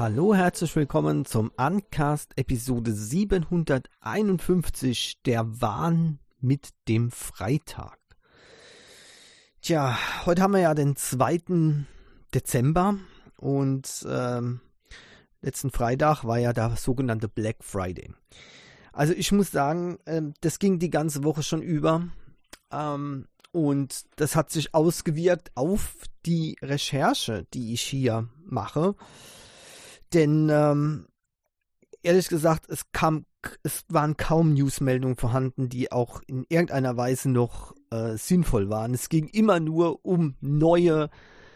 Hallo, herzlich willkommen zum Uncast Episode 751, der Wahn mit dem Freitag. Tja, heute haben wir ja den 2. Dezember und letzten Freitag war ja der sogenannte Black Friday. Also ich muss sagen, das ging die ganze Woche schon über und das hat sich ausgewirkt auf die Recherche, die ich hier mache. Denn ehrlich gesagt, es waren kaum Newsmeldungen vorhanden, die auch in irgendeiner Weise noch sinnvoll waren. Es ging immer nur um neue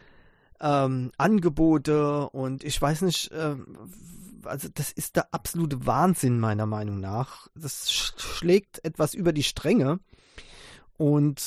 Angebote und ich weiß nicht, also das ist der absolute Wahnsinn meiner Meinung nach. Das schlägt etwas über die Stränge und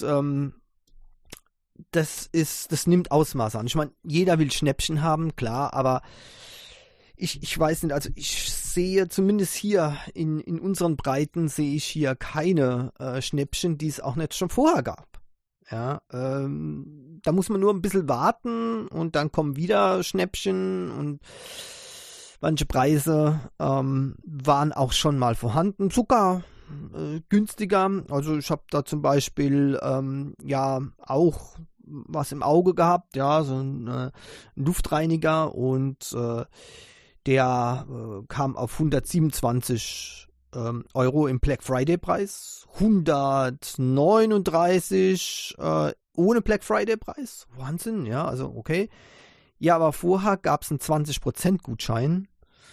das nimmt Ausmaße an. Ich meine, jeder will Schnäppchen haben, klar, aber ich weiß nicht, also ich sehe zumindest hier in unseren Breiten sehe ich hier keine Schnäppchen, die es auch nicht schon vorher gab. Ja, da muss man nur ein bisschen warten und dann kommen wieder Schnäppchen und manche Preise waren auch schon mal vorhanden, sogar günstiger. Also ich habe da zum Beispiel ja auch was im Auge gehabt, ja, so ein Luftreiniger und der kam auf 127 Euro im Black Friday Preis, 139 ohne Black Friday Preis, Wahnsinn, ja, also okay. Ja, aber vorher gab es einen 20% Gutschein.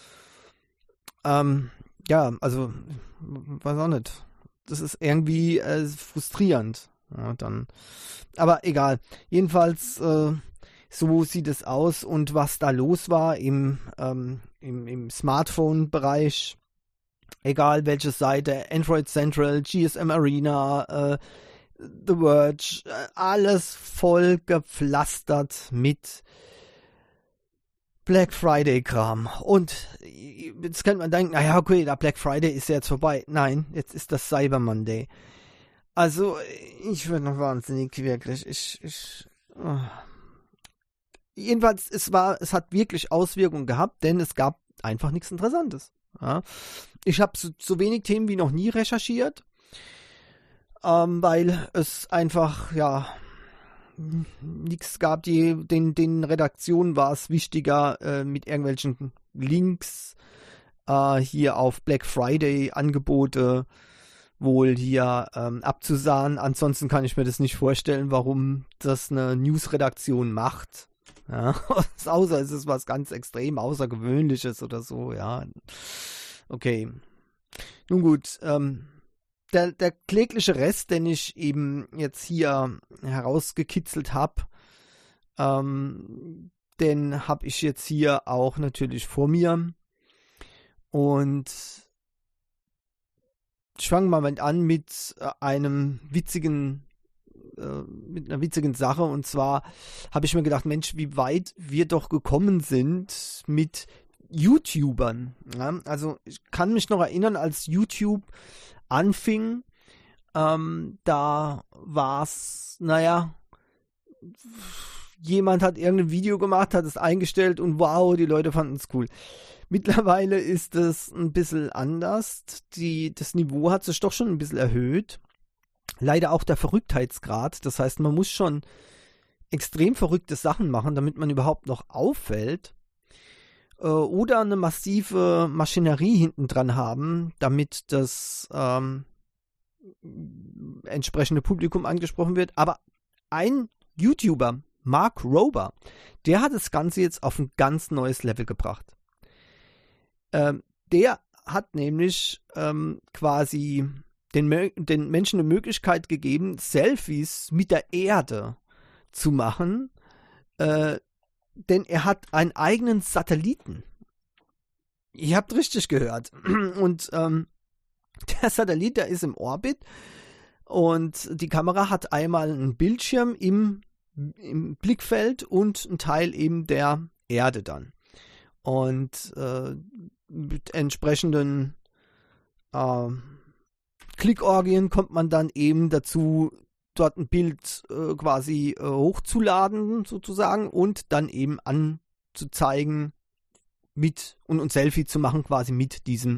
Ja, also, weiß auch nicht. Das ist irgendwie frustrierend. Ja, dann. Aber egal. Jedenfalls, so sieht es aus. Und was da los war im Smartphone-Bereich, egal welche Seite, Android Central, GSM Arena, The Verge, alles voll gepflastert mit Black Friday-Kram. Und jetzt könnte man denken, naja, okay, der Black Friday ist ja jetzt vorbei. Nein, jetzt ist das Cyber Monday. Also, ich werde noch wahnsinnig, wirklich. Jedenfalls, es hat wirklich Auswirkungen gehabt, denn es gab einfach nichts Interessantes. Ja. Ich habe so wenig Themen wie noch nie recherchiert, weil es einfach, ja, nichts gab. Den Redaktionen war es wichtiger, mit irgendwelchen Links hier auf Black Friday Angebote wohl hier abzusahen. Ansonsten kann ich mir das nicht vorstellen, warum das eine Newsredaktion macht. Ja, außer es ist was ganz extrem Außergewöhnliches oder so, ja. Okay. Nun gut, der klägliche Rest, den ich eben jetzt hier herausgekitzelt habe, den habe ich jetzt hier auch natürlich vor mir. Und ich fange mal an mit einer witzigen Sache. Und zwar habe ich mir gedacht, Mensch, wie weit wir doch gekommen sind mit YouTubern. Ja? Also ich kann mich noch erinnern, als YouTube anfing, da war es, naja, jemand hat irgendein Video gemacht, hat es eingestellt und wow, die Leute fanden es cool. Mittlerweile ist es ein bisschen anders. Das Niveau hat sich doch schon ein bisschen erhöht. Leider auch der Verrücktheitsgrad. Das heißt, man muss schon extrem verrückte Sachen machen, damit man überhaupt noch auffällt. Oder eine massive Maschinerie hinten dran haben, damit das entsprechende Publikum angesprochen wird. Aber ein YouTuber, Mark Rober, der hat das Ganze jetzt auf ein ganz neues Level gebracht. Der hat nämlich quasi den Menschen eine Möglichkeit gegeben, Selfies mit der Erde zu machen, denn er hat einen eigenen Satelliten. Ihr habt richtig gehört. Und der Satellit, der ist im Orbit und die Kamera hat einmal einen Bildschirm im Blickfeld und einen Teil eben der Erde dann. Und mit entsprechenden Klickorgien kommt man dann eben dazu, dort ein Bild quasi hochzuladen sozusagen und dann eben anzuzeigen, und ein Selfie zu machen quasi mit diesem,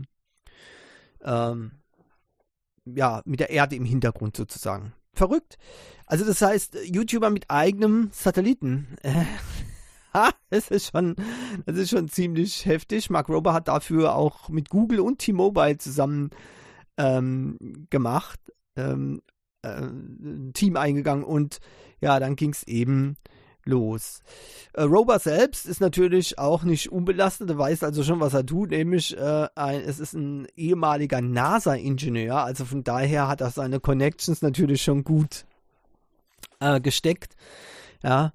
mit der Erde im Hintergrund sozusagen. Verrückt. Also das heißt, YouTuber mit eigenem Satelliten. Das ist schon ziemlich heftig. Mark Rober hat dafür auch mit Google und T-Mobile zusammen gemacht, ein Team eingegangen und ja, dann ging es eben los. Rober selbst ist natürlich auch nicht unbelastet, er weiß also schon, was er tut, nämlich es ist ein ehemaliger NASA-Ingenieur, also von daher hat er seine Connections natürlich schon gut gesteckt. Ja,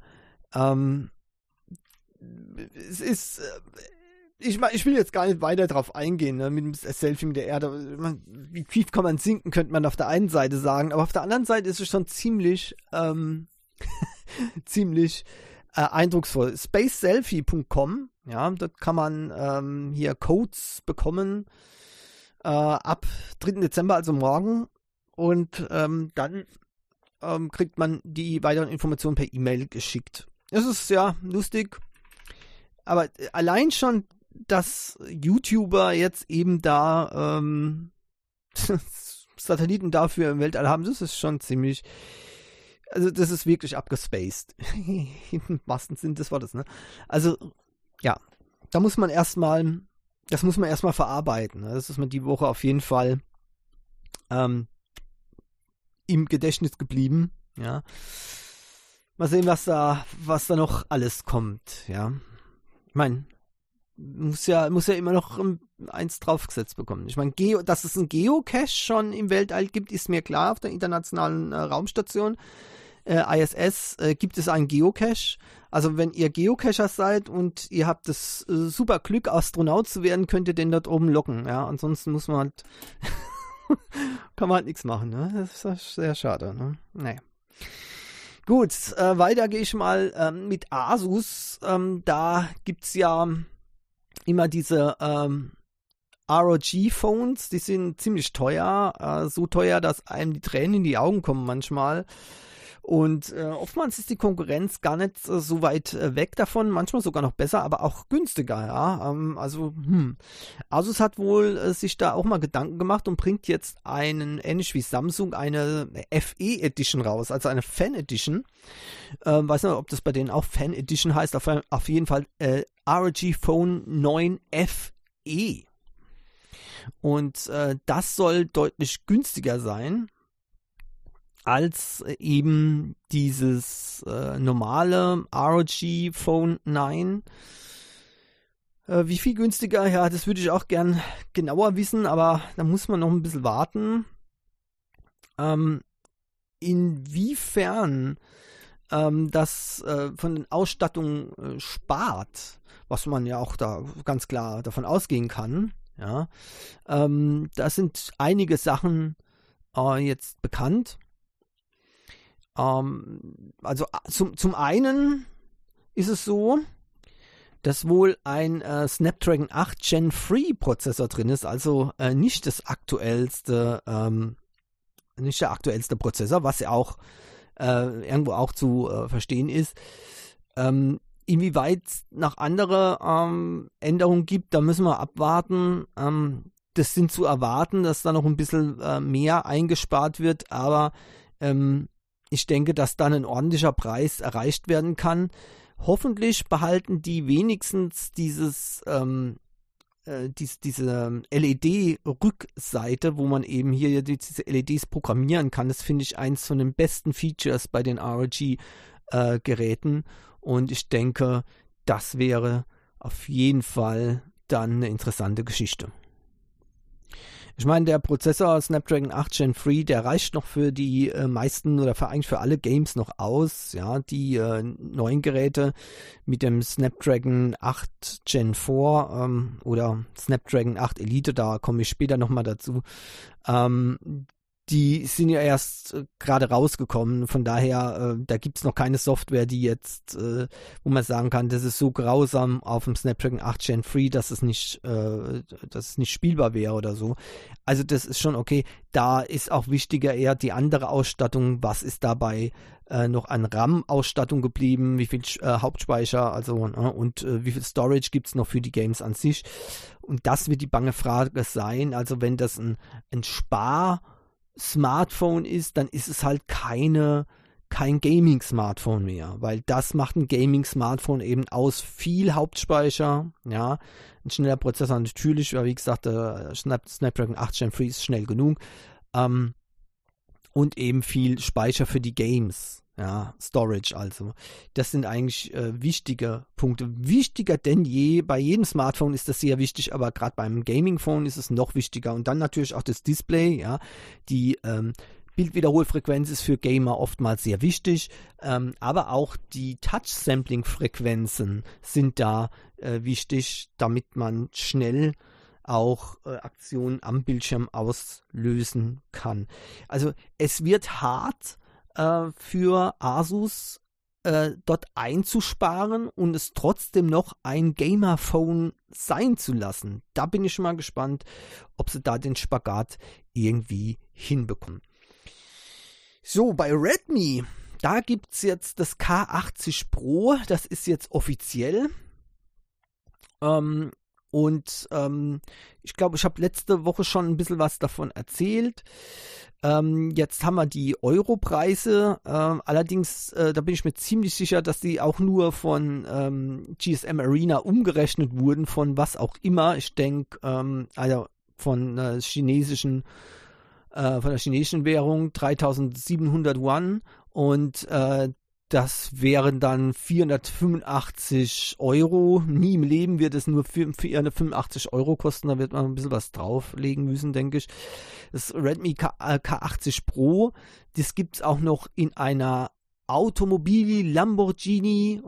es ist, ich will jetzt gar nicht weiter drauf eingehen, ne, mit dem Selfie mit der Erde. Wie tief kann man sinken, könnte man auf der einen Seite sagen, aber auf der anderen Seite ist es schon ziemlich eindrucksvoll. spaceselfie.com, ja, dort kann man hier Codes bekommen ab 3. Dezember, also morgen, und dann kriegt man die weiteren Informationen per E-Mail geschickt. Es ist ja lustig, aber allein schon, dass YouTuber jetzt eben da Satelliten dafür im Weltall haben, das ist schon ziemlich, also das ist wirklich abgespaced. Im wahrsten Sinn des Wortes, ne? Also, ja, das muss man erstmal verarbeiten. Ne? Das ist mir die Woche auf jeden Fall im Gedächtnis geblieben, ja. Mal sehen, was da noch alles kommt, ja. Ich meine, muss ja immer noch eins draufgesetzt bekommen. Ich meine, dass es ein Geocache schon im Weltall gibt, ist mir klar. Auf der internationalen Raumstation ISS gibt es einen Geocache. Also wenn ihr Geocacher seid und ihr habt das super Glück, Astronaut zu werden, könnt ihr den dort oben locken. Ja, ansonsten muss man halt kann man halt nichts machen. Ne? Das ist sehr schade. Ne? Naja. Gut, weiter gehe ich mal mit Asus. Da gibt es ja immer diese ROG-Phones, die sind ziemlich teuer. So teuer, dass einem die Tränen in die Augen kommen manchmal. Und oftmals ist die Konkurrenz gar nicht so weit weg davon, manchmal sogar noch besser, aber auch günstiger, ja. Asus hat wohl sich da auch mal Gedanken gemacht und bringt jetzt ähnlich wie Samsung, eine FE Edition raus, also eine Fan Edition. Weiß nicht, ob das bei denen auch Fan Edition heißt, auf jeden Fall ROG Phone 9 FE. Und das soll deutlich günstiger sein als eben dieses normale ROG Phone 9. Wie viel günstiger? Ja, das würde ich auch gern genauer wissen, aber da muss man noch ein bisschen warten. Inwiefern das von den Ausstattungen spart, was man ja auch da ganz klar davon ausgehen kann. Ja, da sind einige Sachen jetzt bekannt. Also zum einen ist es so, dass wohl ein Snapdragon 8 Gen 3 Prozessor drin ist, also nicht der aktuellste Prozessor, was ja auch irgendwo auch zu verstehen ist. Inwieweit es noch andere Änderungen gibt, da müssen wir abwarten. Das sind zu erwarten, dass da noch ein bisschen mehr eingespart wird, aber ich denke, dass dann ein ordentlicher Preis erreicht werden kann. Hoffentlich behalten die wenigstens diese LED-Rückseite, wo man eben hier diese LEDs programmieren kann. Das finde ich eins von den besten Features bei den ROG-Geräten. Und ich denke, das wäre auf jeden Fall dann eine interessante Geschichte. Ich meine, der Prozessor Snapdragon 8 Gen 3, der reicht noch für die meisten oder eigentlich für alle Games noch aus. Ja, die neuen Geräte mit dem Snapdragon 8 Gen 4 oder Snapdragon 8 Elite, da komme ich später nochmal dazu. die sind ja erst gerade rausgekommen, von daher, da gibt's noch keine Software, die jetzt, wo man sagen kann, das ist so grausam auf dem Snapdragon 8 Gen 3, dass es nicht spielbar wäre oder so. Also das ist schon okay. Da ist auch wichtiger eher die andere Ausstattung, was ist dabei noch an RAM-Ausstattung geblieben, wie viel Hauptspeicher, also und wie viel Storage gibt's noch für die Games an sich. Und das wird die bange Frage sein. Also wenn das ein Spar-Smartphone ist, dann ist es halt kein Gaming-Smartphone mehr, weil das macht ein Gaming-Smartphone eben aus. Viel Hauptspeicher, ja, ein schneller Prozessor natürlich, aber wie gesagt, der Snapdragon 8 Gen 3 ist schnell genug, und eben viel Speicher für die Games. Ja, Storage also. Das sind eigentlich wichtige Punkte. Wichtiger denn je. Bei jedem Smartphone ist das sehr wichtig, aber gerade beim Gaming-Phone ist es noch wichtiger. Und dann natürlich auch das Display. Ja, die Bildwiederholfrequenz ist für Gamer oftmals sehr wichtig, aber auch die Touch-Sampling-Frequenzen sind da wichtig, damit man schnell auch Aktionen am Bildschirm auslösen kann. Also es wird hart für Asus dort einzusparen und es trotzdem noch ein Gamer-Phone sein zu lassen. Da bin ich schon mal gespannt, ob sie da den Spagat irgendwie hinbekommen. So, bei Redmi, da gibt es jetzt das K80 Pro, das ist jetzt offiziell. Ich glaube, ich habe letzte Woche schon ein bisschen was davon erzählt. Jetzt haben wir die Europreise. Allerdings, da bin ich mir ziemlich sicher, dass die auch nur von GSM Arena umgerechnet wurden, von was auch immer. Ich denke, also von der chinesischen Währung 3.700 Yuan und das wären dann 485 Euro. Nie im Leben wird es nur 485 Euro kosten. Da wird man ein bisschen was drauflegen müssen, denke ich. Das Redmi K80 Pro, das gibt es auch noch in einer Lamborghini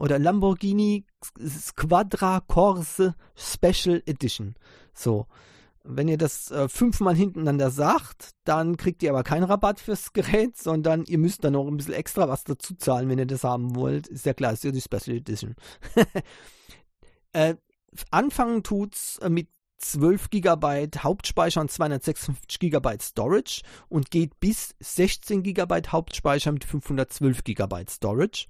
Squadra Corse Special Edition. So. Wenn ihr das 5-mal hintereinander sagt, dann kriegt ihr aber keinen Rabatt fürs Gerät, sondern ihr müsst dann noch ein bisschen extra was dazu zahlen, wenn ihr das haben wollt. Ist ja klar, ist ja die Special Edition. Anfangen tut's mit 12 GB Hauptspeicher und 256 GB Storage und geht bis 16 GB Hauptspeicher mit 512 GB Storage.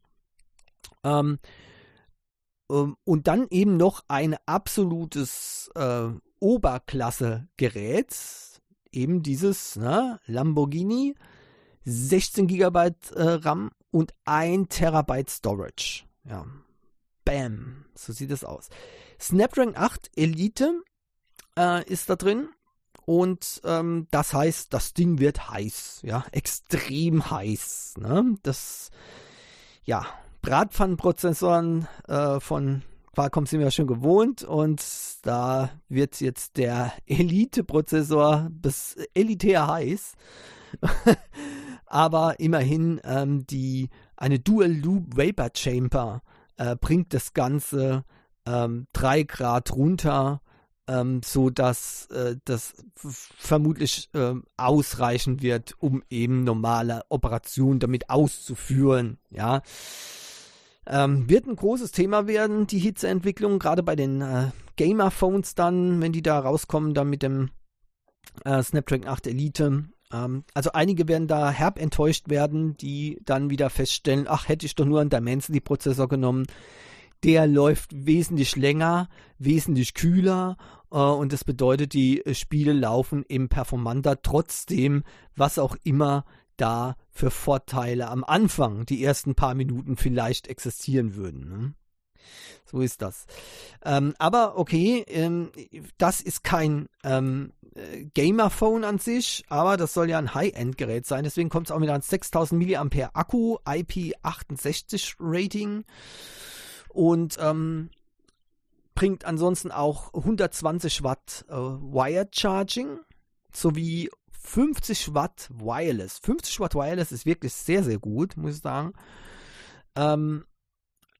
Und dann eben noch ein absolutes Oberklasse-Gerät, eben dieses Lamborghini, 16 GB RAM und 1 TB Storage. Ja, bam, so sieht es aus. Snapdragon 8 Elite ist da drin und das heißt, das Ding wird heiß, ja, extrem heiß. Ne? Das, ja, Bratpfannenprozessoren von Qualcomm sind wir ja schon gewohnt und da wird jetzt der Elite-Prozessor bis elitär heiß. Aber immerhin eine Dual-Loop Vapor Chamber bringt das Ganze 3 Grad runter, so dass das vermutlich ausreichen wird, um eben normale Operationen damit auszuführen. Ja. Wird ein großes Thema werden, die Hitzeentwicklung, gerade bei den Gamer-Phones dann, wenn die da rauskommen, dann mit dem Snapdragon 8 Elite. Also einige werden da herb enttäuscht werden, die dann wieder feststellen, ach, hätte ich doch nur einen Dimensity-Prozessor genommen. Der läuft wesentlich länger, wesentlich kühler und das bedeutet, die Spiele laufen eben performanter, trotzdem, was auch immer da für Vorteile am Anfang, die ersten paar Minuten vielleicht existieren würden. Ne? So ist das. Aber okay, das ist kein Gamer-Phone an sich, aber das soll ja ein High-End-Gerät sein. Deswegen kommt es auch mit einem 6000 mAh Akku, IP68 Rating und bringt ansonsten auch 120 Watt Wired Charging sowie 50 Watt Wireless. 50 Watt Wireless ist wirklich sehr, sehr gut, muss ich sagen.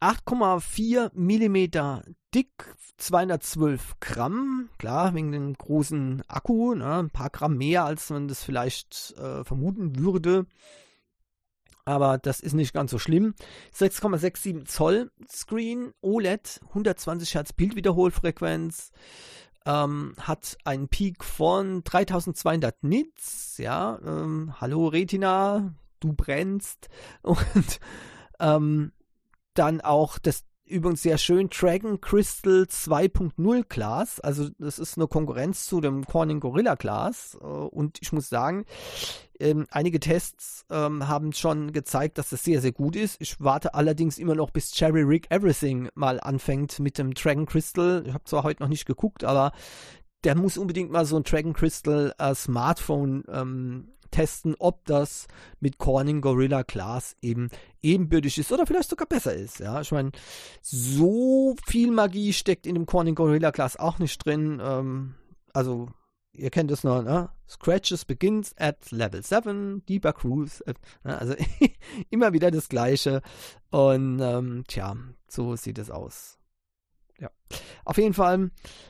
8,4 Millimeter dick, 212 Gramm, klar, wegen dem großen Akku, ne, ein paar Gramm mehr, als man das vielleicht vermuten würde. Aber das ist nicht ganz so schlimm. 6,67 Zoll Screen, OLED, 120 Hertz Bildwiederholfrequenz, hat einen Peak von 3200 Nits, ja, hallo Retina, du brennst, und dann auch das übrigens sehr schön Dragon Crystal 2.0 Glas, also das ist eine Konkurrenz zu dem Corning Gorilla Glas, und ich muss sagen, einige Tests haben schon gezeigt, dass das sehr, sehr gut ist. Ich warte allerdings immer noch, bis Cherry Rig Everything mal anfängt mit dem Dragon Crystal. Ich habe zwar heute noch nicht geguckt, aber der muss unbedingt mal so ein Dragon Crystal Smartphone testen, ob das mit Corning Gorilla Glass eben ebenbürtig ist oder vielleicht sogar besser ist. Ja, ich meine, so viel Magie steckt in dem Corning Gorilla Glass auch nicht drin. Also, ihr kennt es noch, ne? Scratches begins at Level 7, Debug Rules. Also, immer wieder das Gleiche. Und, tja, so sieht es aus. Ja, auf jeden Fall,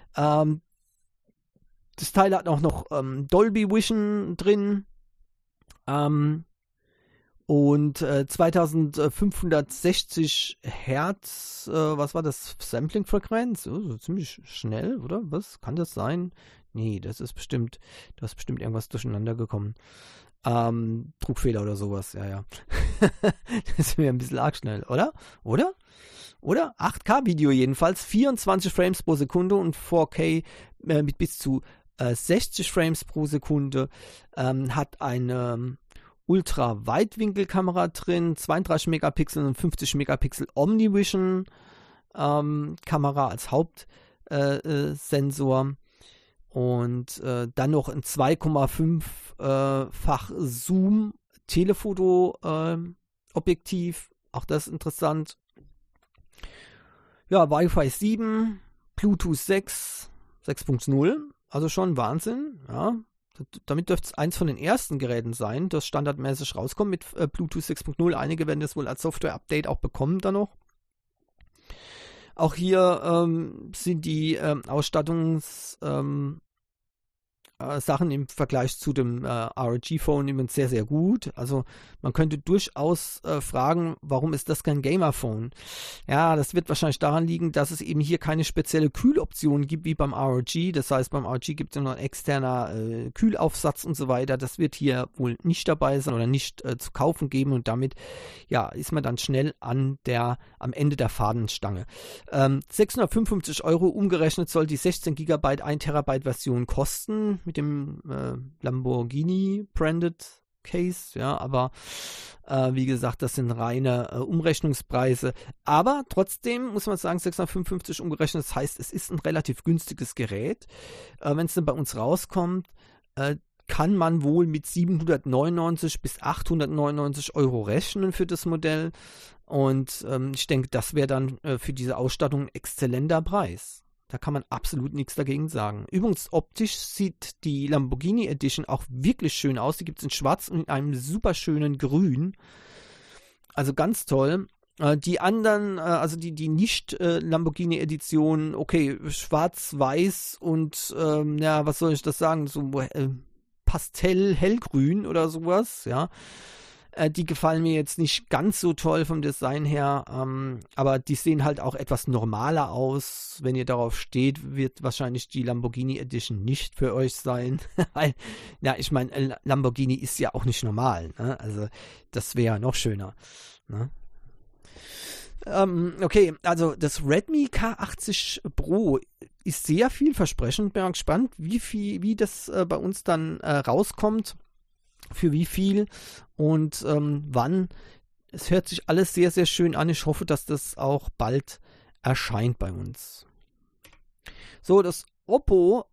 das Teil hat auch noch Dolby Vision drin. Und 2560 Hertz, was war das? Sampling-Frequenz? So ziemlich schnell, oder? Was kann das sein? Nee, da ist bestimmt irgendwas durcheinander gekommen. Druckfehler oder sowas, ja. Das ist mir ein bisschen arg schnell, oder? Oder? 8K-Video jedenfalls, 24 Frames pro Sekunde und 4K mit bis zu 60 Frames pro Sekunde, hat eine Ultra-Weitwinkelkamera drin, 32 Megapixel und 50 Megapixel Omnivision Kamera als Hauptsensor, und dann noch ein 2,5-fach Zoom Telefoto Objektiv, auch das interessant. Ja, Wi-Fi 7, Bluetooth 6, 6.0, also schon Wahnsinn, ja. Damit dürfte es eins von den ersten Geräten sein, das standardmäßig rauskommt mit Bluetooth 6.0. Einige werden das wohl als Software-Update auch bekommen dann noch. Auch hier sind die Ausstattungs Sachen im Vergleich zu dem ROG-Phone übrigens sehr, sehr gut. Also man könnte durchaus fragen, warum ist das kein Gamer-Phone? Ja, das wird wahrscheinlich daran liegen, dass es eben hier keine spezielle Kühloption gibt wie beim ROG. Das heißt, beim ROG gibt es noch ein externer Kühlaufsatz und so weiter. Das wird hier wohl nicht dabei sein oder nicht zu kaufen geben, und damit ja, ist man dann schnell am Ende der Fahnenstange. 655 € umgerechnet soll die 16 GB 1 TB Version kosten, mit dem Lamborghini branded Case, ja, aber wie gesagt, das sind reine Umrechnungspreise, aber trotzdem muss man sagen, 655 umgerechnet, das heißt, es ist ein relativ günstiges Gerät. Wenn es dann bei uns rauskommt, kann man wohl mit 799 bis 899 € rechnen für das Modell, und ich denke, das wäre dann für diese Ausstattung ein exzellenter Preis. Da kann man absolut nichts dagegen sagen. Übrigens, optisch sieht die Lamborghini Edition auch wirklich schön aus. Die gibt es in schwarz und in einem super schönen Grün. Also ganz toll. Die anderen, also die nicht Lamborghini Edition, okay, schwarz-weiß und ja, was soll ich das sagen, so Pastell-Hellgrün oder sowas, ja. Die gefallen mir jetzt nicht ganz so toll vom Design her, aber die sehen halt auch etwas normaler aus. Wenn ihr darauf steht, wird wahrscheinlich die Lamborghini Edition nicht für euch sein. Weil, ja, ich meine, Lamborghini ist ja auch nicht normal, ne? Also das wäre noch schöner, ne? Okay, also das Redmi K80 Pro ist sehr vielversprechend. Bin mal gespannt, wie das bei uns dann rauskommt. Für wie viel und wann. Es hört sich alles sehr, sehr schön an. Ich hoffe, dass das auch bald erscheint bei uns. So, das Oppo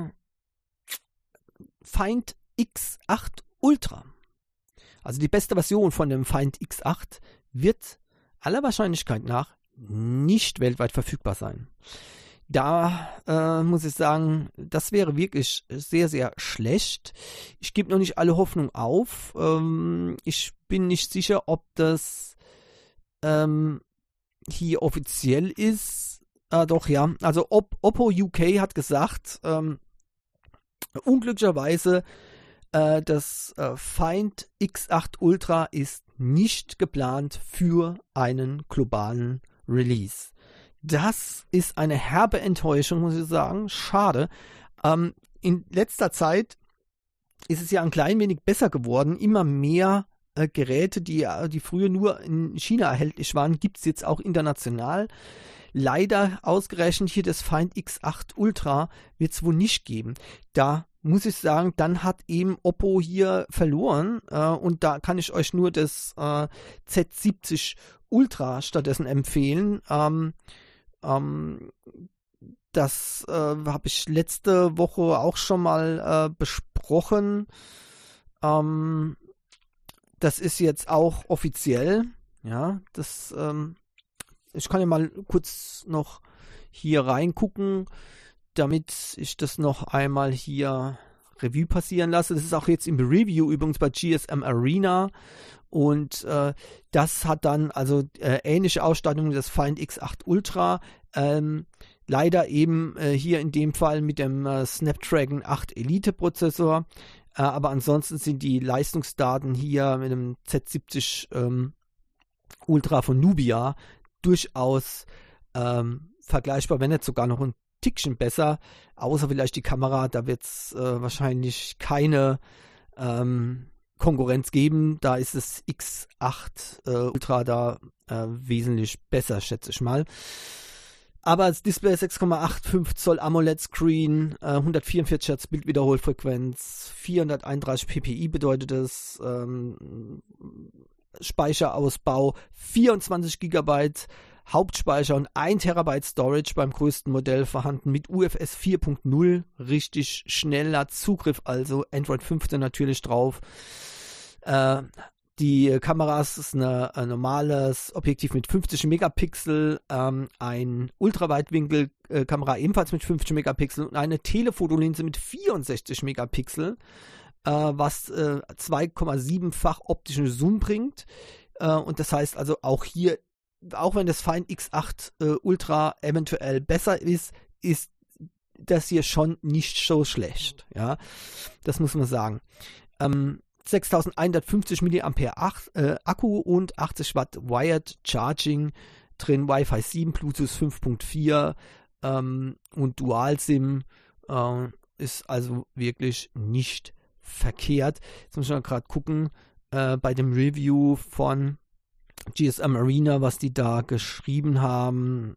Find X8 Ultra. Also die beste Version von dem Find X8 wird aller Wahrscheinlichkeit nach nicht weltweit verfügbar sein. Da muss ich sagen, das wäre wirklich sehr, sehr schlecht. Ich gebe noch nicht alle Hoffnung auf. Ich bin nicht sicher, ob das hier offiziell ist. Doch, ja. Also Oppo UK hat gesagt, unglücklicherweise, das Find X8 Ultra ist nicht geplant für einen globalen Release. Das ist eine herbe Enttäuschung, muss ich sagen. Schade. In letzter Zeit ist es ja ein klein wenig besser geworden. Immer mehr Geräte, die früher nur in China erhältlich waren, gibt es jetzt auch international. Leider ausgerechnet hier das Find X8 Ultra wird es wohl nicht geben. Da muss ich sagen, dann hat eben Oppo hier verloren und da kann ich euch nur das Z70 Ultra stattdessen empfehlen. Das habe ich letzte Woche auch schon mal besprochen. Das ist jetzt auch offiziell. Ja, ich kann ja mal kurz noch hier reingucken, damit ich das noch einmal hier Revue passieren lasse. Das ist auch jetzt im Review übrigens bei GSM Arena und das hat dann also ähnliche Ausstattung wie das Find X8 Ultra. Leider eben hier in dem Fall mit dem Snapdragon 8 Elite Prozessor, aber ansonsten sind die Leistungsdaten hier mit dem Z70 Ultra von Nubia durchaus vergleichbar, wenn nicht sogar noch ein Tickchen besser, außer vielleicht die Kamera, da wird es wahrscheinlich keine Konkurrenz geben, da ist das X8 Ultra da wesentlich besser, schätze ich mal. Aber das Display 6,85 Zoll AMOLED-Screen, 144 Hz Bildwiederholfrequenz, 431 ppi bedeutet das, Speicherausbau 24 GB Hauptspeicher und 1 TB Storage beim größten Modell vorhanden mit UFS 4.0, richtig schneller Zugriff, also Android 15 natürlich drauf. Die Kameras ist ein normales Objektiv mit 50 Megapixel, ein Ultraweitwinkelkamera ebenfalls mit 50 Megapixel und eine Telefotolinse mit 64 Megapixel, was 2,7-fach optischen Zoom bringt. Und das heißt also auch hier, auch wenn das Find X8 Ultra eventuell besser ist, ist das hier schon nicht so schlecht. Ja, das muss man sagen. 6150 mAh Akku und 80 Watt Wired Charging drin, Wi-Fi 7, Bluetooth 5.4 und Dual-SIM ist also wirklich nicht verkehrt. Jetzt muss ich mal gerade gucken bei dem Review von GSM Arena, was die da geschrieben haben.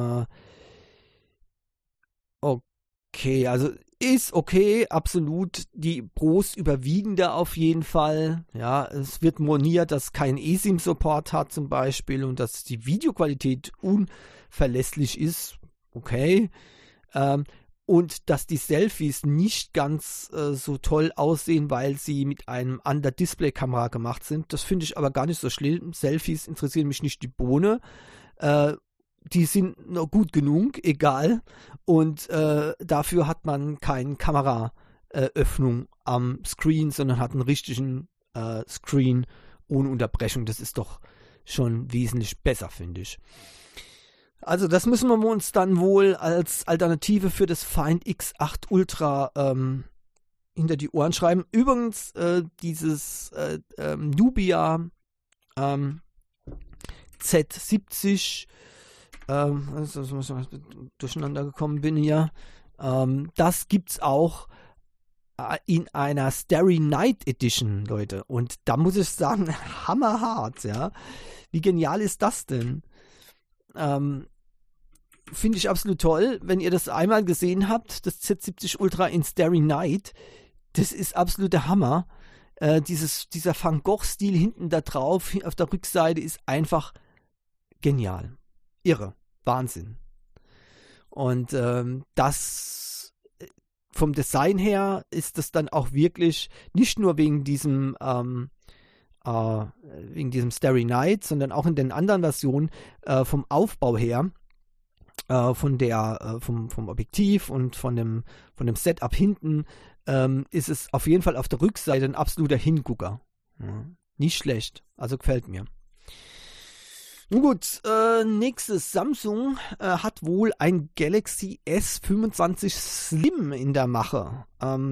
Okay, also ist okay, absolut. Die Pros überwiegen da auf jeden Fall. Ja, es wird moniert, dass kein eSIM-Support hat zum Beispiel und dass die Videoqualität unverlässlich ist. Okay. Und dass die Selfies nicht ganz so toll aussehen, weil sie mit einem Under-Display-Kamera gemacht sind. Das finde ich aber gar nicht so schlimm. Selfies interessieren mich nicht die Bohne. Die sind noch gut genug, egal. Und dafür hat man keine Kameraöffnung am Screen, sondern hat einen richtigen Screen ohne Unterbrechung. Das ist doch schon wesentlich besser, finde ich. Also das müssen wir uns dann wohl als Alternative für das Find X8 Ultra hinter die Ohren schreiben. Übrigens, dieses Nubia Z70 durcheinander gekommen bin hier. Das gibt's auch in einer Starry Night Edition, Leute. Und da muss ich sagen, hammerhart, ja. Wie genial ist das denn? Finde ich absolut toll. Wenn ihr das einmal gesehen habt, das Z70 Ultra in Starry Night, das ist absolut der Hammer. Dieser Van Gogh-Stil hinten da drauf, auf der Rückseite, ist einfach genial. Irre. Wahnsinn. Und das vom Design her ist das dann auch wirklich nicht nur wegen diesem Starry Night, sondern auch in den anderen Versionen vom Aufbau her, vom Objektiv und von dem Setup hinten, ist es auf jeden Fall auf der Rückseite ein absoluter Hingucker. Ja, nicht schlecht, also gefällt mir. Nun gut, nächstes. Samsung hat wohl ein Galaxy S25 Slim in der Mache.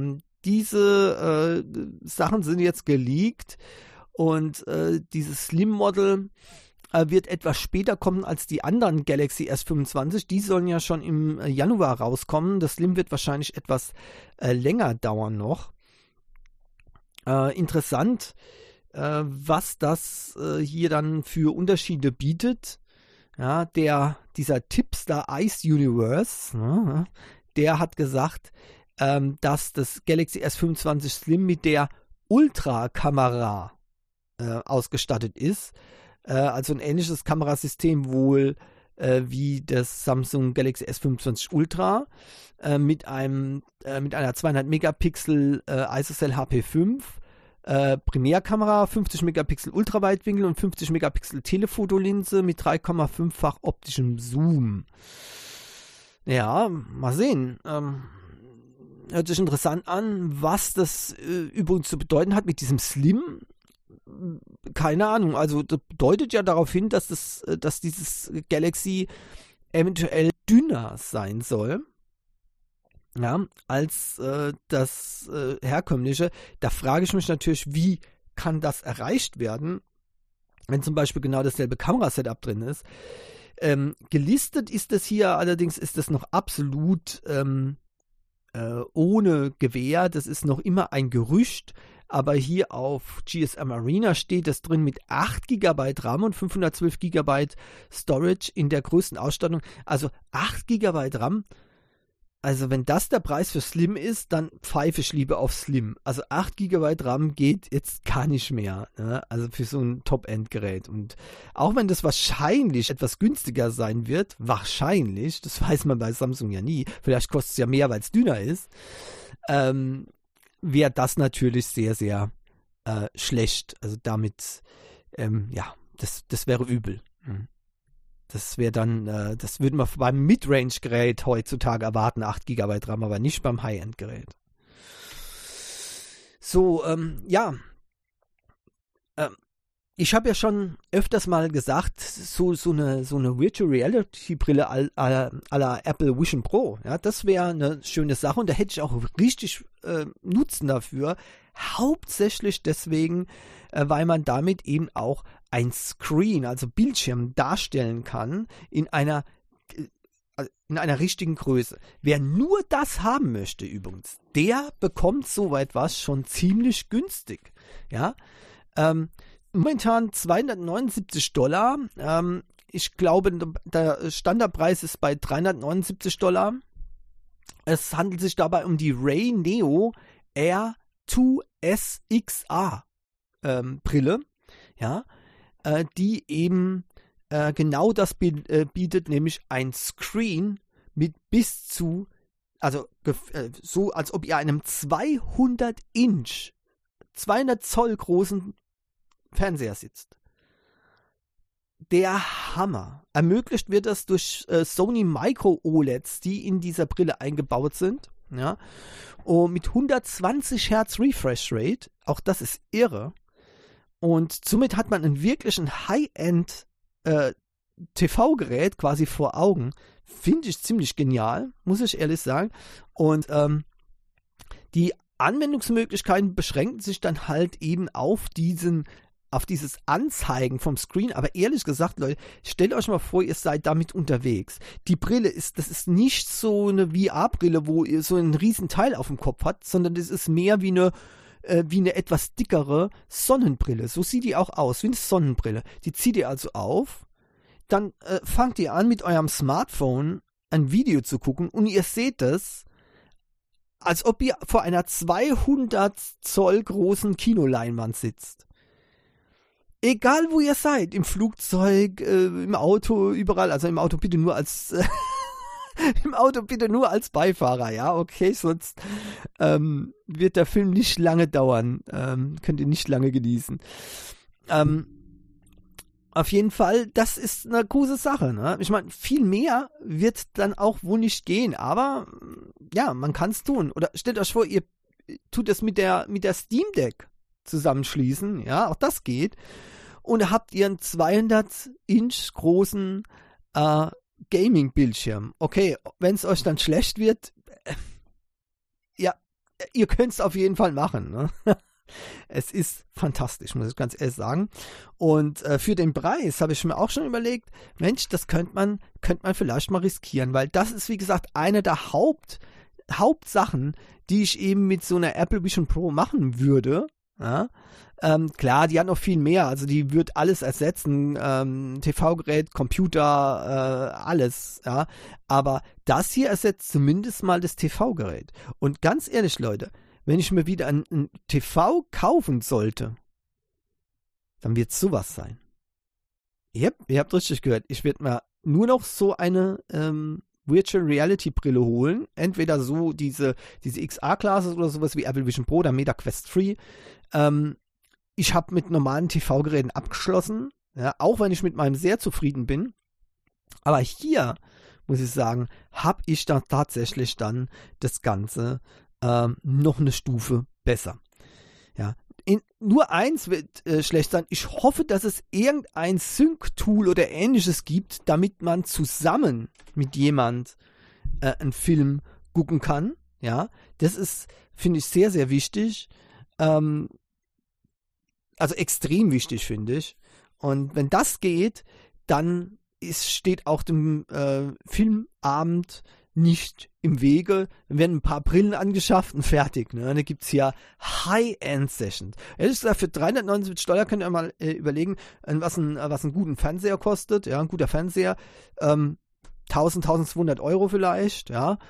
Diese Sachen sind jetzt geleakt und dieses Slim-Model wird etwas später kommen als die anderen Galaxy S25. Die sollen ja schon im Januar rauskommen. Das Slim wird wahrscheinlich etwas länger dauern noch. Interessant, was das hier dann für Unterschiede bietet. Ja, dieser Tipster Ice Universe, ne, der hat gesagt, dass das Galaxy S25 Slim mit der Ultra-Kamera ausgestattet ist. Also ein ähnliches Kamerasystem wohl wie das Samsung Galaxy S25 Ultra mit einer 200 Megapixel ISOCELL HP5 Primärkamera, 50 Megapixel Ultraweitwinkel und 50 Megapixel Telefotolinse mit 3,5-fach optischem Zoom. Ja, mal sehen. Hört sich interessant an, was das übrigens zu bedeuten hat mit diesem Slim. Keine Ahnung, also das deutet ja darauf hin, dass dieses Galaxy eventuell dünner sein soll, ja, als das herkömmliche. Da frage ich mich natürlich, wie kann das erreicht werden, wenn zum Beispiel genau dasselbe Kamerasetup drin ist. Gelistet ist es hier, allerdings ist es noch absolut ohne Gewähr, das ist noch immer ein Gerücht. Aber hier auf GSM Arena steht es drin mit 8 GB RAM und 512 GB Storage in der größten Ausstattung. Also 8 GB RAM. Also wenn das der Preis für Slim ist, dann pfeife ich lieber auf Slim. Also 8 GB RAM geht jetzt gar nicht mehr. Ne? Also für so ein Top-End-Gerät. Und auch wenn das wahrscheinlich etwas günstiger sein wird, wahrscheinlich, das weiß man bei Samsung ja nie, vielleicht kostet es ja mehr, weil es dünner ist, wäre das natürlich sehr, sehr schlecht. Also damit, das wäre übel. Das wäre dann, das würde man beim Midrange-Gerät heutzutage erwarten, 8 GB RAM, aber nicht beim High-End-Gerät. So, ich habe ja schon öfters mal gesagt, so eine Virtual Reality Brille à la Apple Vision Pro, ja, das wäre eine schöne Sache und da hätte ich auch richtig Nutzen dafür. Hauptsächlich deswegen, weil man damit eben auch ein Screen, also Bildschirm darstellen kann in einer richtigen Größe. Wer nur das haben möchte übrigens, der bekommt soweit was schon ziemlich günstig, ja. Momentan $279. Ich glaube, der Standardpreis ist bei $379. Es handelt sich dabei um die Ray Neo R2SXA Brille, ja, die eben genau das bietet, nämlich ein Screen mit bis zu, also so als ob ihr einem 200 Zoll großen Fernseher sitzt. Der Hammer. Ermöglicht wird das durch Sony Micro OLEDs, die in dieser Brille eingebaut sind. Ja, und mit 120 Hertz Refresh Rate. Auch das ist irre. Und somit hat man einen wirklichen High-End TV-Gerät quasi vor Augen. Finde ich ziemlich genial, muss ich ehrlich sagen. Und die Anwendungsmöglichkeiten beschränken sich dann halt eben auf dieses Anzeigen vom Screen, aber ehrlich gesagt, Leute, stellt euch mal vor, ihr seid damit unterwegs. Die Brille das ist nicht so eine VR-Brille, wo ihr so einen riesen Teil auf dem Kopf habt, sondern das ist mehr wie eine etwas dickere Sonnenbrille. So sieht die auch aus, wie eine Sonnenbrille. Die zieht ihr also auf, dann fangt ihr an, mit eurem Smartphone ein Video zu gucken und ihr seht das, als ob ihr vor einer 200 Zoll großen Kinoleinwand sitzt. Egal wo ihr seid, im Flugzeug, im Auto, überall, also im Auto bitte nur als Beifahrer, ja, okay, sonst wird der Film nicht lange dauern, könnt ihr nicht lange genießen. Auf jeden Fall, das ist eine große Sache, ne? Ich meine, viel mehr wird dann auch wohl nicht gehen, aber ja, man kann es tun. Oder stellt euch vor, ihr tut es mit der Steam Deck zusammenschließen, ja, auch das geht. und habt ihr einen 200-Inch großen Gaming-Bildschirm. Okay, wenn es euch dann schlecht wird, ja, ihr könnt es auf jeden Fall machen. Ne? Es ist fantastisch, muss ich ganz ehrlich sagen. Und für den Preis habe ich mir auch schon überlegt, Mensch, das könnte man vielleicht mal riskieren, weil das ist, wie gesagt, eine der Hauptsachen, die ich eben mit so einer Apple Vision Pro machen würde. Ja? Klar, die hat noch viel mehr, also die wird alles ersetzen, TV-Gerät, Computer, alles, ja. Aber das hier ersetzt zumindest mal das TV-Gerät. Und ganz ehrlich, Leute, wenn ich mir wieder ein TV kaufen sollte, dann wird es sowas sein. Ihr habt richtig gehört, ich werde mir nur noch so eine Virtual Reality Brille holen, entweder so diese XR-Classes oder sowas wie Apple Vision Pro oder Meta Quest 3. Ich habe mit normalen TV-Geräten abgeschlossen, ja, auch wenn ich mit meinem sehr zufrieden bin. Aber hier, muss ich sagen, habe ich da tatsächlich dann das Ganze noch eine Stufe besser. Ja. Nur eins wird schlecht sein. Ich hoffe, dass es irgendein Sync-Tool oder ähnliches gibt, damit man zusammen mit jemand einen Film gucken kann. Ja, das ist, finde ich, sehr, sehr wichtig. Also extrem wichtig, finde ich. Und wenn das geht, dann steht auch dem Filmabend nicht im Wege. Dann werden ein paar Brillen angeschafft und fertig. Ne? Da gibt es hier High-End-Sessions. Ehrlich gesagt, für $379 könnt ihr mal überlegen, was einen guten Fernseher kostet. Ja, ein guter Fernseher. 1.200 Euro vielleicht. Ja.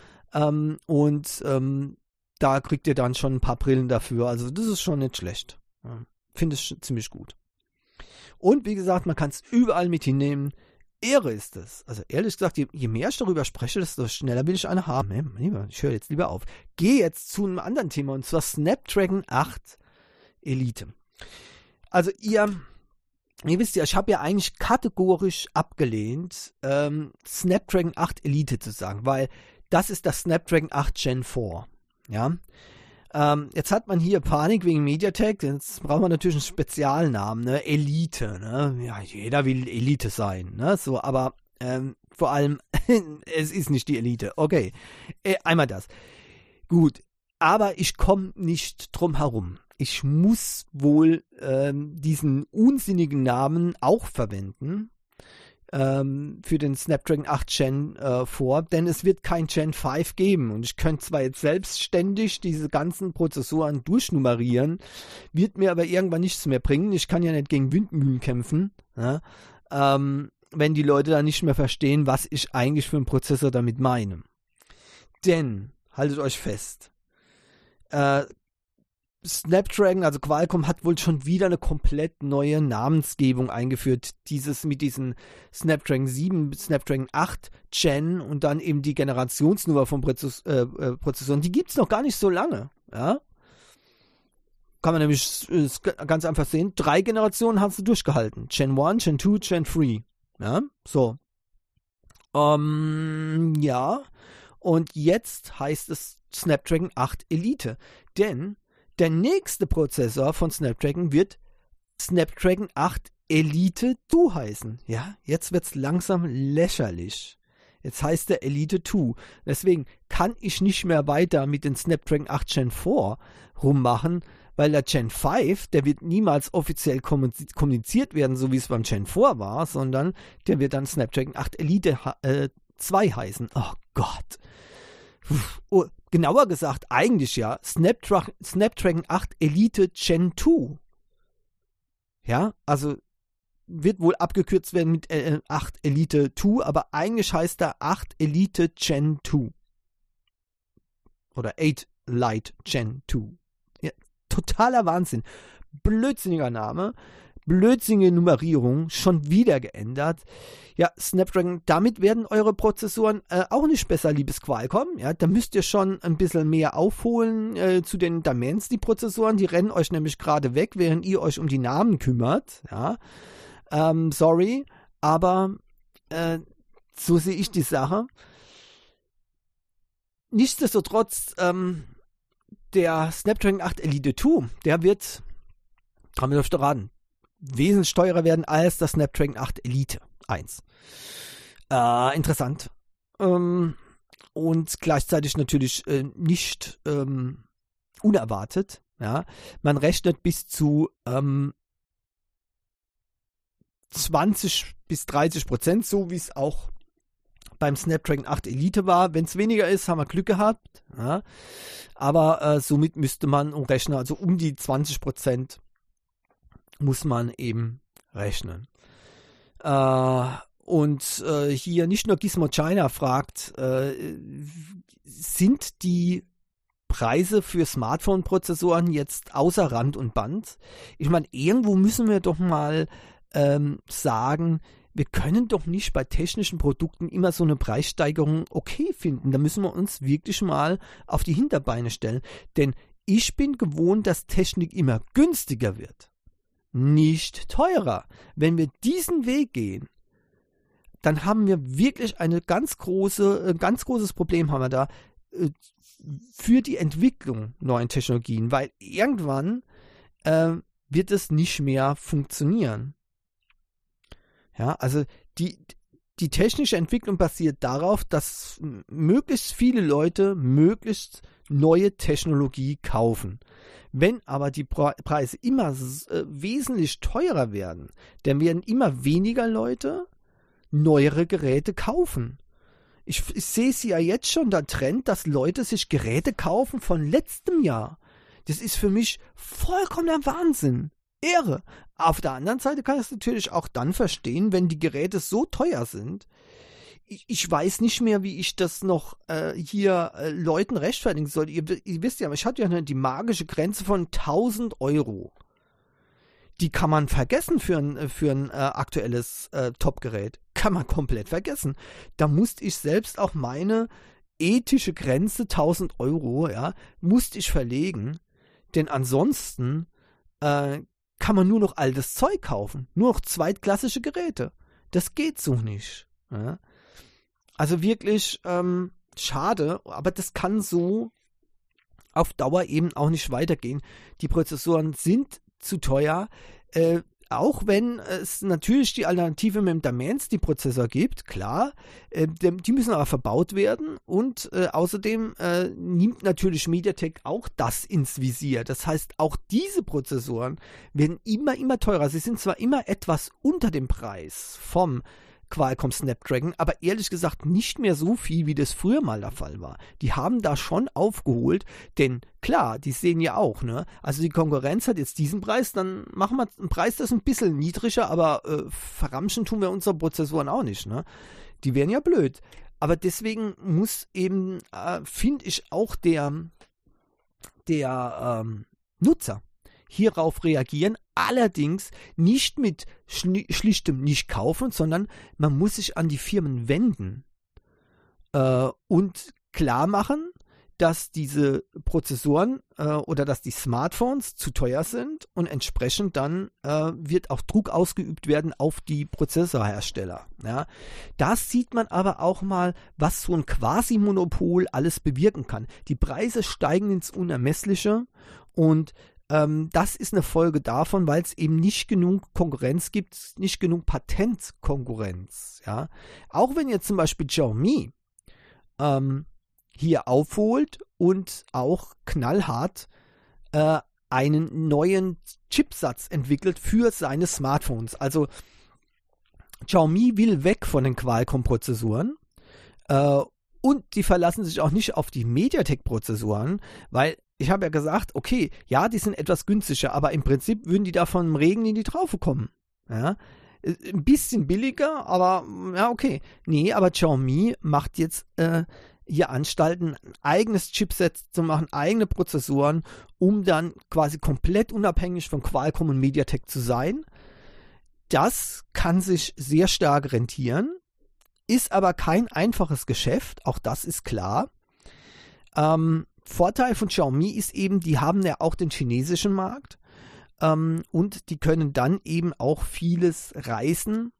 Da kriegt ihr dann schon ein paar Brillen dafür. Also das ist schon nicht schlecht. Ja. Finde ich ziemlich gut. Und wie gesagt, man kann es überall mit hinnehmen. Ehre ist es. Also ehrlich gesagt, je mehr ich darüber spreche, desto schneller will ich eine haben. Ich höre jetzt lieber auf. Gehe jetzt zu einem anderen Thema, und zwar Snapdragon 8 Elite. Also ihr wisst ja, ich habe ja eigentlich kategorisch abgelehnt, Snapdragon 8 Elite zu sagen, weil das ist das Snapdragon 8 Gen 4. Ja. Jetzt hat man hier Panik wegen MediaTek, jetzt braucht man natürlich einen Spezialnamen, ne? Elite, ne? Ja, jeder will Elite sein, ne? So, aber vor allem, es ist nicht die Elite. Okay, einmal das. Gut, aber ich komme nicht drum herum. Ich muss wohl diesen unsinnigen Namen auch verwenden. Für den Snapdragon 8 Gen 4, denn es wird kein Gen 5 geben. Und ich könnte zwar jetzt selbstständig diese ganzen Prozessoren durchnummerieren, wird mir aber irgendwann nichts mehr bringen. Ich kann ja nicht gegen Windmühlen kämpfen, ja? Wenn die Leute dann nicht mehr verstehen, was ich eigentlich für einen Prozessor damit meine. Denn, haltet euch fest, Snapdragon, also Qualcomm, hat wohl schon wieder eine komplett neue Namensgebung eingeführt. Mit diesen Snapdragon 7, Snapdragon 8 Gen und dann eben die Generationsnummer von Prozessoren. Die gibt es noch gar nicht so lange. Ja? Kann man nämlich ganz einfach sehen. 3 Generationen haben sie durchgehalten. Gen 1, Gen 2, Gen 3. Ja, so. Ja. Und jetzt heißt es Snapdragon 8 Elite. Denn der nächste Prozessor von Snapdragon wird Snapdragon 8 Elite 2 heißen. Ja, jetzt wird es langsam lächerlich. Jetzt heißt der Elite 2. Deswegen kann ich nicht mehr weiter mit den Snapdragon 8 Gen 4 rummachen, weil der Gen 5, der wird niemals offiziell kommuniziert werden, so wie es beim Gen 4 war, sondern der wird dann Snapdragon 8 Elite 2 heißen. Oh Gott. Genauer gesagt, eigentlich ja, Snapdragon 8 Elite Gen 2. Ja, also wird wohl abgekürzt werden mit 8 Elite 2, aber eigentlich heißt er 8 Elite Gen 2. Oder 8 Lite Gen 2. Ja, totaler Wahnsinn. Blödsinniger Name. Blödsinnige Nummerierung, schon wieder geändert. Ja, Snapdragon, damit werden eure Prozessoren auch nicht besser, liebes Qualcomm. Ja, da müsst ihr schon ein bisschen mehr aufholen zu den Dimensity Prozessoren. Die rennen euch nämlich gerade weg, während ihr euch um die Namen kümmert. Ja, sorry, aber so sehe ich die Sache. Nichtsdestotrotz, der Snapdragon 8 Elite 2, der wird, haben wir dürft raten, wesentlich teurer werden als das Snapdragon 8 Elite 1. Interessant. Und gleichzeitig natürlich nicht unerwartet. Ja. Man rechnet bis zu 20-30%, so wie es auch beim Snapdragon 8 Elite war. Wenn es weniger ist, haben wir Glück gehabt. Ja. Aber somit müsste man umrechnen, also um die 20% muss man eben rechnen. Hier nicht nur Gizmo China fragt, sind die Preise für Smartphone-Prozessoren jetzt außer Rand und Band? Ich meine, irgendwo müssen wir doch mal sagen, wir können doch nicht bei technischen Produkten immer so eine Preissteigerung okay finden. Da müssen wir uns wirklich mal auf die Hinterbeine stellen. Denn ich bin gewohnt, dass Technik immer günstiger wird, nicht teurer. Wenn wir diesen Weg gehen, dann haben wir wirklich ein ganz großes Problem haben wir da für die Entwicklung neuen Technologien, weil irgendwann wird es nicht mehr funktionieren. Ja, also die technische Entwicklung basiert darauf, dass möglichst viele Leute möglichst neue Technologie kaufen. Wenn aber die Preise immer wesentlich teurer werden, dann werden immer weniger Leute neuere Geräte kaufen. Ich sehe es ja jetzt schon, der Trend, dass Leute sich Geräte kaufen von letztem Jahr. Das ist für mich vollkommener Wahnsinn. Irre. Auf der anderen Seite kann ich es natürlich auch dann verstehen, wenn die Geräte so teuer sind. Ich weiß nicht mehr, wie ich das noch Leuten rechtfertigen soll. Ihr wisst ja, ich hatte ja die magische Grenze von 1.000 €. Die kann man vergessen für ein aktuelles Top-Gerät. Kann man komplett vergessen. Da musste ich selbst auch meine ethische Grenze 1.000 €, ja, musste ich verlegen. Denn ansonsten kann man nur noch altes Zeug kaufen. Nur noch zweitklassische Geräte. Das geht so nicht. Ja. Also wirklich schade, aber das kann so auf Dauer eben auch nicht weitergehen. Die Prozessoren sind zu teuer, auch wenn es natürlich die Alternative mit dem Dimensity-Prozessor gibt, klar, die müssen aber verbaut werden und außerdem nimmt natürlich MediaTek auch das ins Visier. Das heißt, auch diese Prozessoren werden immer teurer. Sie sind zwar immer etwas unter dem Preis vom Qualcomm Snapdragon, aber ehrlich gesagt nicht mehr so viel, wie das früher mal der Fall war. Die haben da schon aufgeholt, denn klar, die sehen ja auch, ne? Also die Konkurrenz hat jetzt diesen Preis, dann machen wir einen Preis, das ist ein bisschen niedriger, aber verramschen tun wir unsere Prozessoren auch nicht, ne? Die wären ja blöd. Aber deswegen muss eben, finde ich, auch der Nutzer hierauf reagieren, allerdings nicht mit schlichtem Nicht-Kaufen, sondern man muss sich an die Firmen wenden und klar machen, dass diese Prozessoren oder dass die Smartphones zu teuer sind und entsprechend dann wird auch Druck ausgeübt werden auf die Prozessorhersteller. Ja. Das sieht man aber auch mal, was so ein Quasi-Monopol alles bewirken kann. Die Preise steigen ins Unermessliche und das ist eine Folge davon, weil es eben nicht genug Konkurrenz gibt, nicht genug Patentkonkurrenz. Ja? Auch wenn jetzt zum Beispiel Xiaomi hier aufholt und auch knallhart einen neuen Chipsatz entwickelt für seine Smartphones. Also Xiaomi will weg von den Qualcomm-Prozessoren und die verlassen sich auch nicht auf die MediaTek-Prozessoren, weil ich habe ja gesagt, okay, ja, die sind etwas günstiger, aber im Prinzip würden die da vom Regen in die Traufe kommen. Ja? Ein bisschen billiger, aber ja, okay. Nee, aber Xiaomi macht jetzt hier Anstalten, ein eigenes Chipset zu machen, eigene Prozessoren, um dann quasi komplett unabhängig von Qualcomm und MediaTek zu sein. Das kann sich sehr stark rentieren, ist aber kein einfaches Geschäft, auch das ist klar. Vorteil von Xiaomi ist eben, die haben ja auch den chinesischen Markt und die können dann eben auch vieles reißen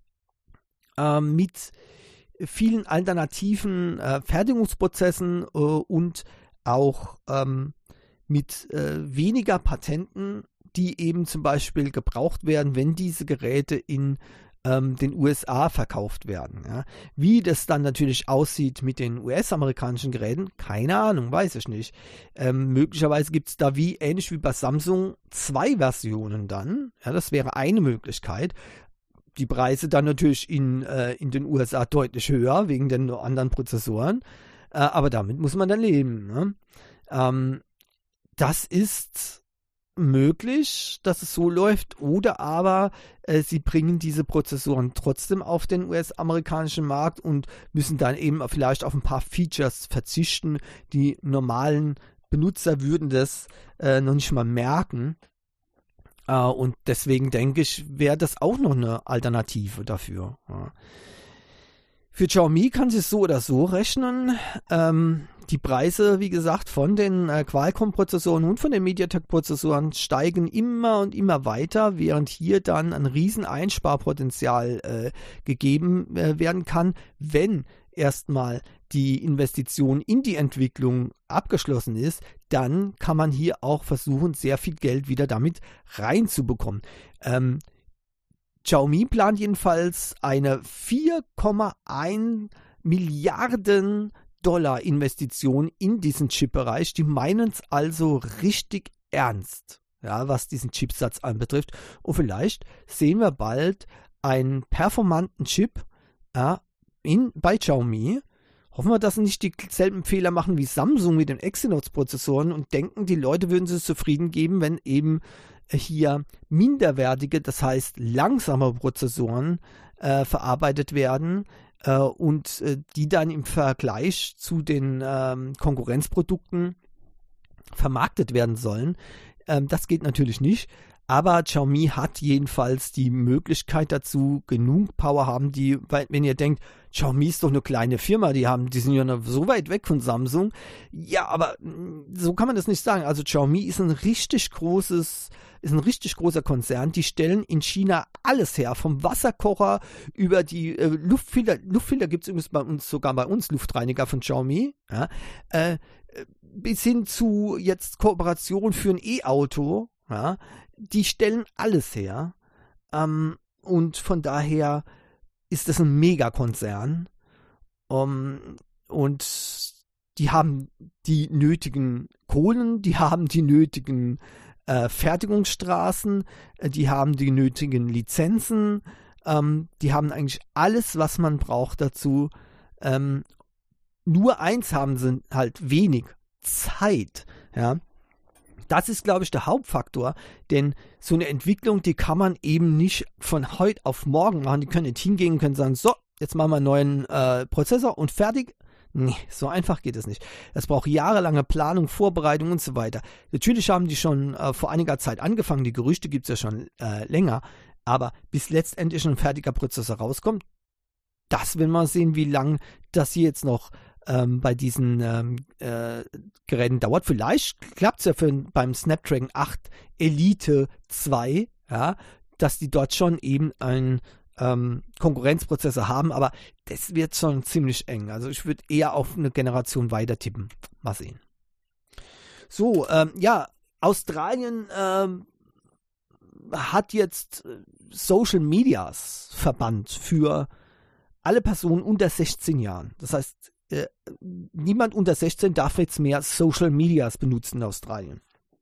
mit vielen alternativen Fertigungsprozessen und auch mit weniger Patenten, die eben zum Beispiel gebraucht werden, wenn diese Geräte in den USA verkauft werden. Ja. Wie das dann natürlich aussieht mit den US-amerikanischen Geräten, keine Ahnung, weiß ich nicht. Möglicherweise gibt es da ähnlich wie bei Samsung 2 Versionen dann. Ja, das wäre eine Möglichkeit. Die Preise dann natürlich in den USA deutlich höher, wegen den anderen Prozessoren. Aber damit muss man dann leben. Ne? Das ist möglich, dass es so läuft, oder aber sie bringen diese Prozessoren trotzdem auf den US-amerikanischen Markt und müssen dann eben vielleicht auf ein paar Features verzichten. Die normalen Benutzer würden das noch nicht mal merken. Und deswegen denke ich, wäre das auch noch eine Alternative dafür. Ja. Für Xiaomi kann sich so oder so rechnen. Die Preise, wie gesagt, von den Qualcomm-Prozessoren und von den MediaTek-Prozessoren steigen immer und immer weiter, während hier dann ein riesen Einsparpotenzial gegeben werden kann, wenn erstmal die Investition in die Entwicklung abgeschlossen ist, dann kann man hier auch versuchen, sehr viel Geld wieder damit reinzubekommen. Xiaomi plant jedenfalls eine 4,1 Milliarden Dollar Investition in diesen Chip-Bereich. Die meinen es also richtig ernst, ja, was diesen Chipsatz anbetrifft. Und vielleicht sehen wir bald einen performanten Chip bei Xiaomi. Hoffen wir, dass sie nicht dieselben Fehler machen wie Samsung mit den Exynos-Prozessoren und denken, die Leute würden sich zufrieden geben, wenn eben hier minderwertige, das heißt langsame Prozessoren verarbeitet werden und die dann im Vergleich zu den Konkurrenzprodukten vermarktet werden sollen. Das geht natürlich nicht, aber Xiaomi hat jedenfalls die Möglichkeit dazu, genug Power haben, weil wenn ihr denkt, Xiaomi ist doch eine kleine Firma, die sind ja noch so weit weg von Samsung. Ja, aber so kann man das nicht sagen. Also Xiaomi ist ein richtig großer Konzern. Die stellen in China alles her, vom Wasserkocher über die Luftfilter. Luftfilter gibt es übrigens sogar bei uns Luftreiniger von Xiaomi. Ja, bis hin zu jetzt Kooperation für ein E-Auto. Ja, die stellen alles her. Und von daher ist das ein Megakonzern. Und die haben die nötigen Kohlen, die haben die nötigen Fertigungsstraßen, die haben die nötigen Lizenzen, die haben eigentlich alles, was man braucht dazu. Nur eins haben sie halt: wenig Zeit. Ja. Das ist, glaube ich, der Hauptfaktor, denn so eine Entwicklung, die kann man eben nicht von heute auf morgen machen. Die können nicht hingehen und können sagen, so, jetzt machen wir einen neuen Prozessor und fertig. Nee, so einfach geht es nicht. Es braucht jahrelange Planung, Vorbereitung und so weiter. Natürlich haben die schon vor einiger Zeit angefangen, die Gerüchte gibt es ja schon länger, aber bis letztendlich ein fertiger Prozessor rauskommt, das will man sehen, wie lange das hier jetzt noch bei diesen Geräten dauert. Vielleicht klappt es ja beim Snapdragon 8 Elite 2, ja, dass die dort schon eben einen Konkurrenzprozessor haben, aber das wird schon ziemlich eng. Also ich würde eher auf eine Generation weiter tippen. Mal sehen. So, Australien hat jetzt Social Medias Verband für alle Personen unter 16 Jahren. Das heißt, niemand unter 16 darf jetzt mehr Social Medias benutzen in Australien.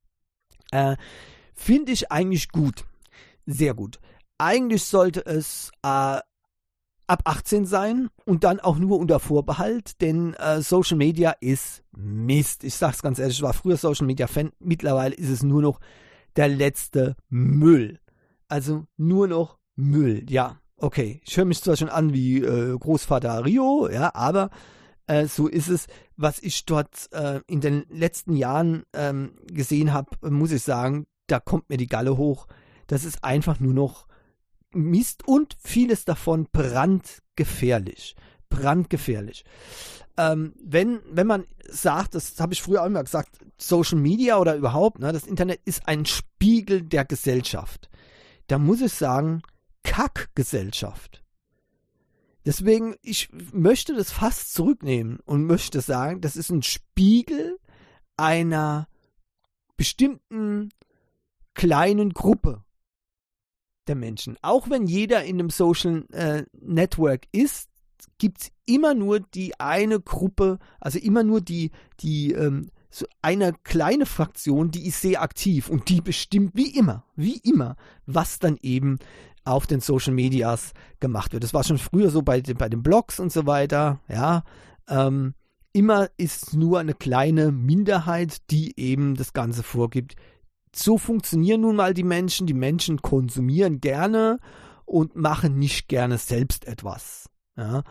Finde ich eigentlich gut. Sehr gut. Eigentlich sollte es ab 18 sein und dann auch nur unter Vorbehalt, denn Social Media ist Mist. Ich sag's ganz ehrlich, ich war früher Social Media Fan, mittlerweile ist es nur noch der letzte Müll. Also nur noch Müll, ja. Okay, ich höre mich zwar schon an wie Großvater Rio, ja, aber so ist es. Was ich dort in den letzten Jahren gesehen habe, muss ich sagen, da kommt mir die Galle hoch. Das ist einfach nur noch Mist und vieles davon brandgefährlich. Brandgefährlich. Wenn man sagt, das habe ich früher auch immer gesagt, Social Media oder überhaupt, ne, das Internet ist ein Spiegel der Gesellschaft. Da muss ich sagen, Kackgesellschaft. Deswegen, ich möchte das fast zurücknehmen und möchte sagen, das ist ein Spiegel einer bestimmten kleinen Gruppe der Menschen. Auch wenn jeder in einem Social Network ist, gibt es immer nur die eine Gruppe, also immer nur so eine kleine Fraktion, die ist sehr aktiv und die bestimmt wie immer, was dann eben auf den Social Medias gemacht wird. Das war schon früher so bei den Blogs und so weiter, ja. Immer ist nur eine kleine Minderheit, die eben das Ganze vorgibt. So funktionieren nun mal die Menschen. Die Menschen konsumieren gerne und machen nicht gerne selbst etwas. Ja?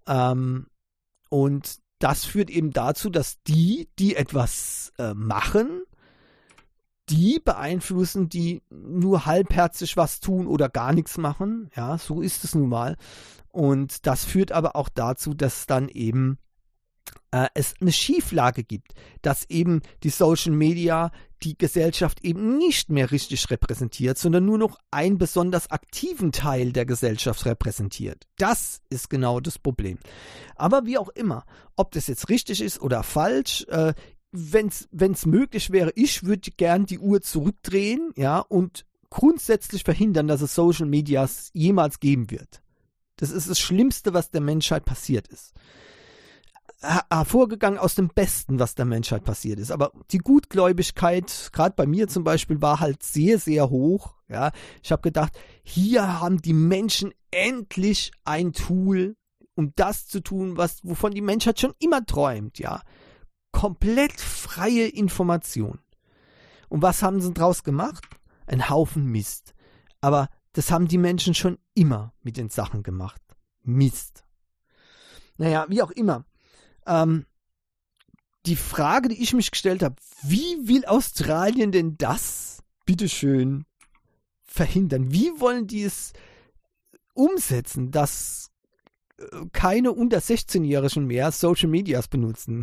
Und das führt eben dazu, dass die etwas machen, die beeinflussen, die nur halbherzig was tun oder gar nichts machen. Ja, so ist es nun mal. Und das führt aber auch dazu, dass dann eben es eine Schieflage gibt, dass eben die Social Media die Gesellschaft eben nicht mehr richtig repräsentiert, sondern nur noch einen besonders aktiven Teil der Gesellschaft repräsentiert. Das ist genau das Problem. Aber wie auch immer, ob das jetzt richtig ist oder falsch, wenn es möglich wäre, ich würde gern die Uhr zurückdrehen, ja, und grundsätzlich verhindern, dass es Social Medias jemals geben wird. Das ist das Schlimmste, was der Menschheit passiert ist. Hervorgegangen aus dem Besten, was der Menschheit passiert ist. Aber die Gutgläubigkeit, gerade bei mir zum Beispiel, war halt sehr, sehr hoch. Ja, ich habe gedacht, hier haben die Menschen endlich ein Tool, um das zu tun, wovon die Menschheit schon immer träumt. Ja, komplett freie Information. Und was haben sie draus gemacht? Ein Haufen Mist. Aber das haben die Menschen schon immer mit den Sachen gemacht. Mist. Naja, wie auch immer. Die Frage, die ich mich gestellt habe, wie will Australien denn das, bitteschön, verhindern? Wie wollen die es umsetzen, dass keine unter 16-Jährigen mehr Social Medias benutzen?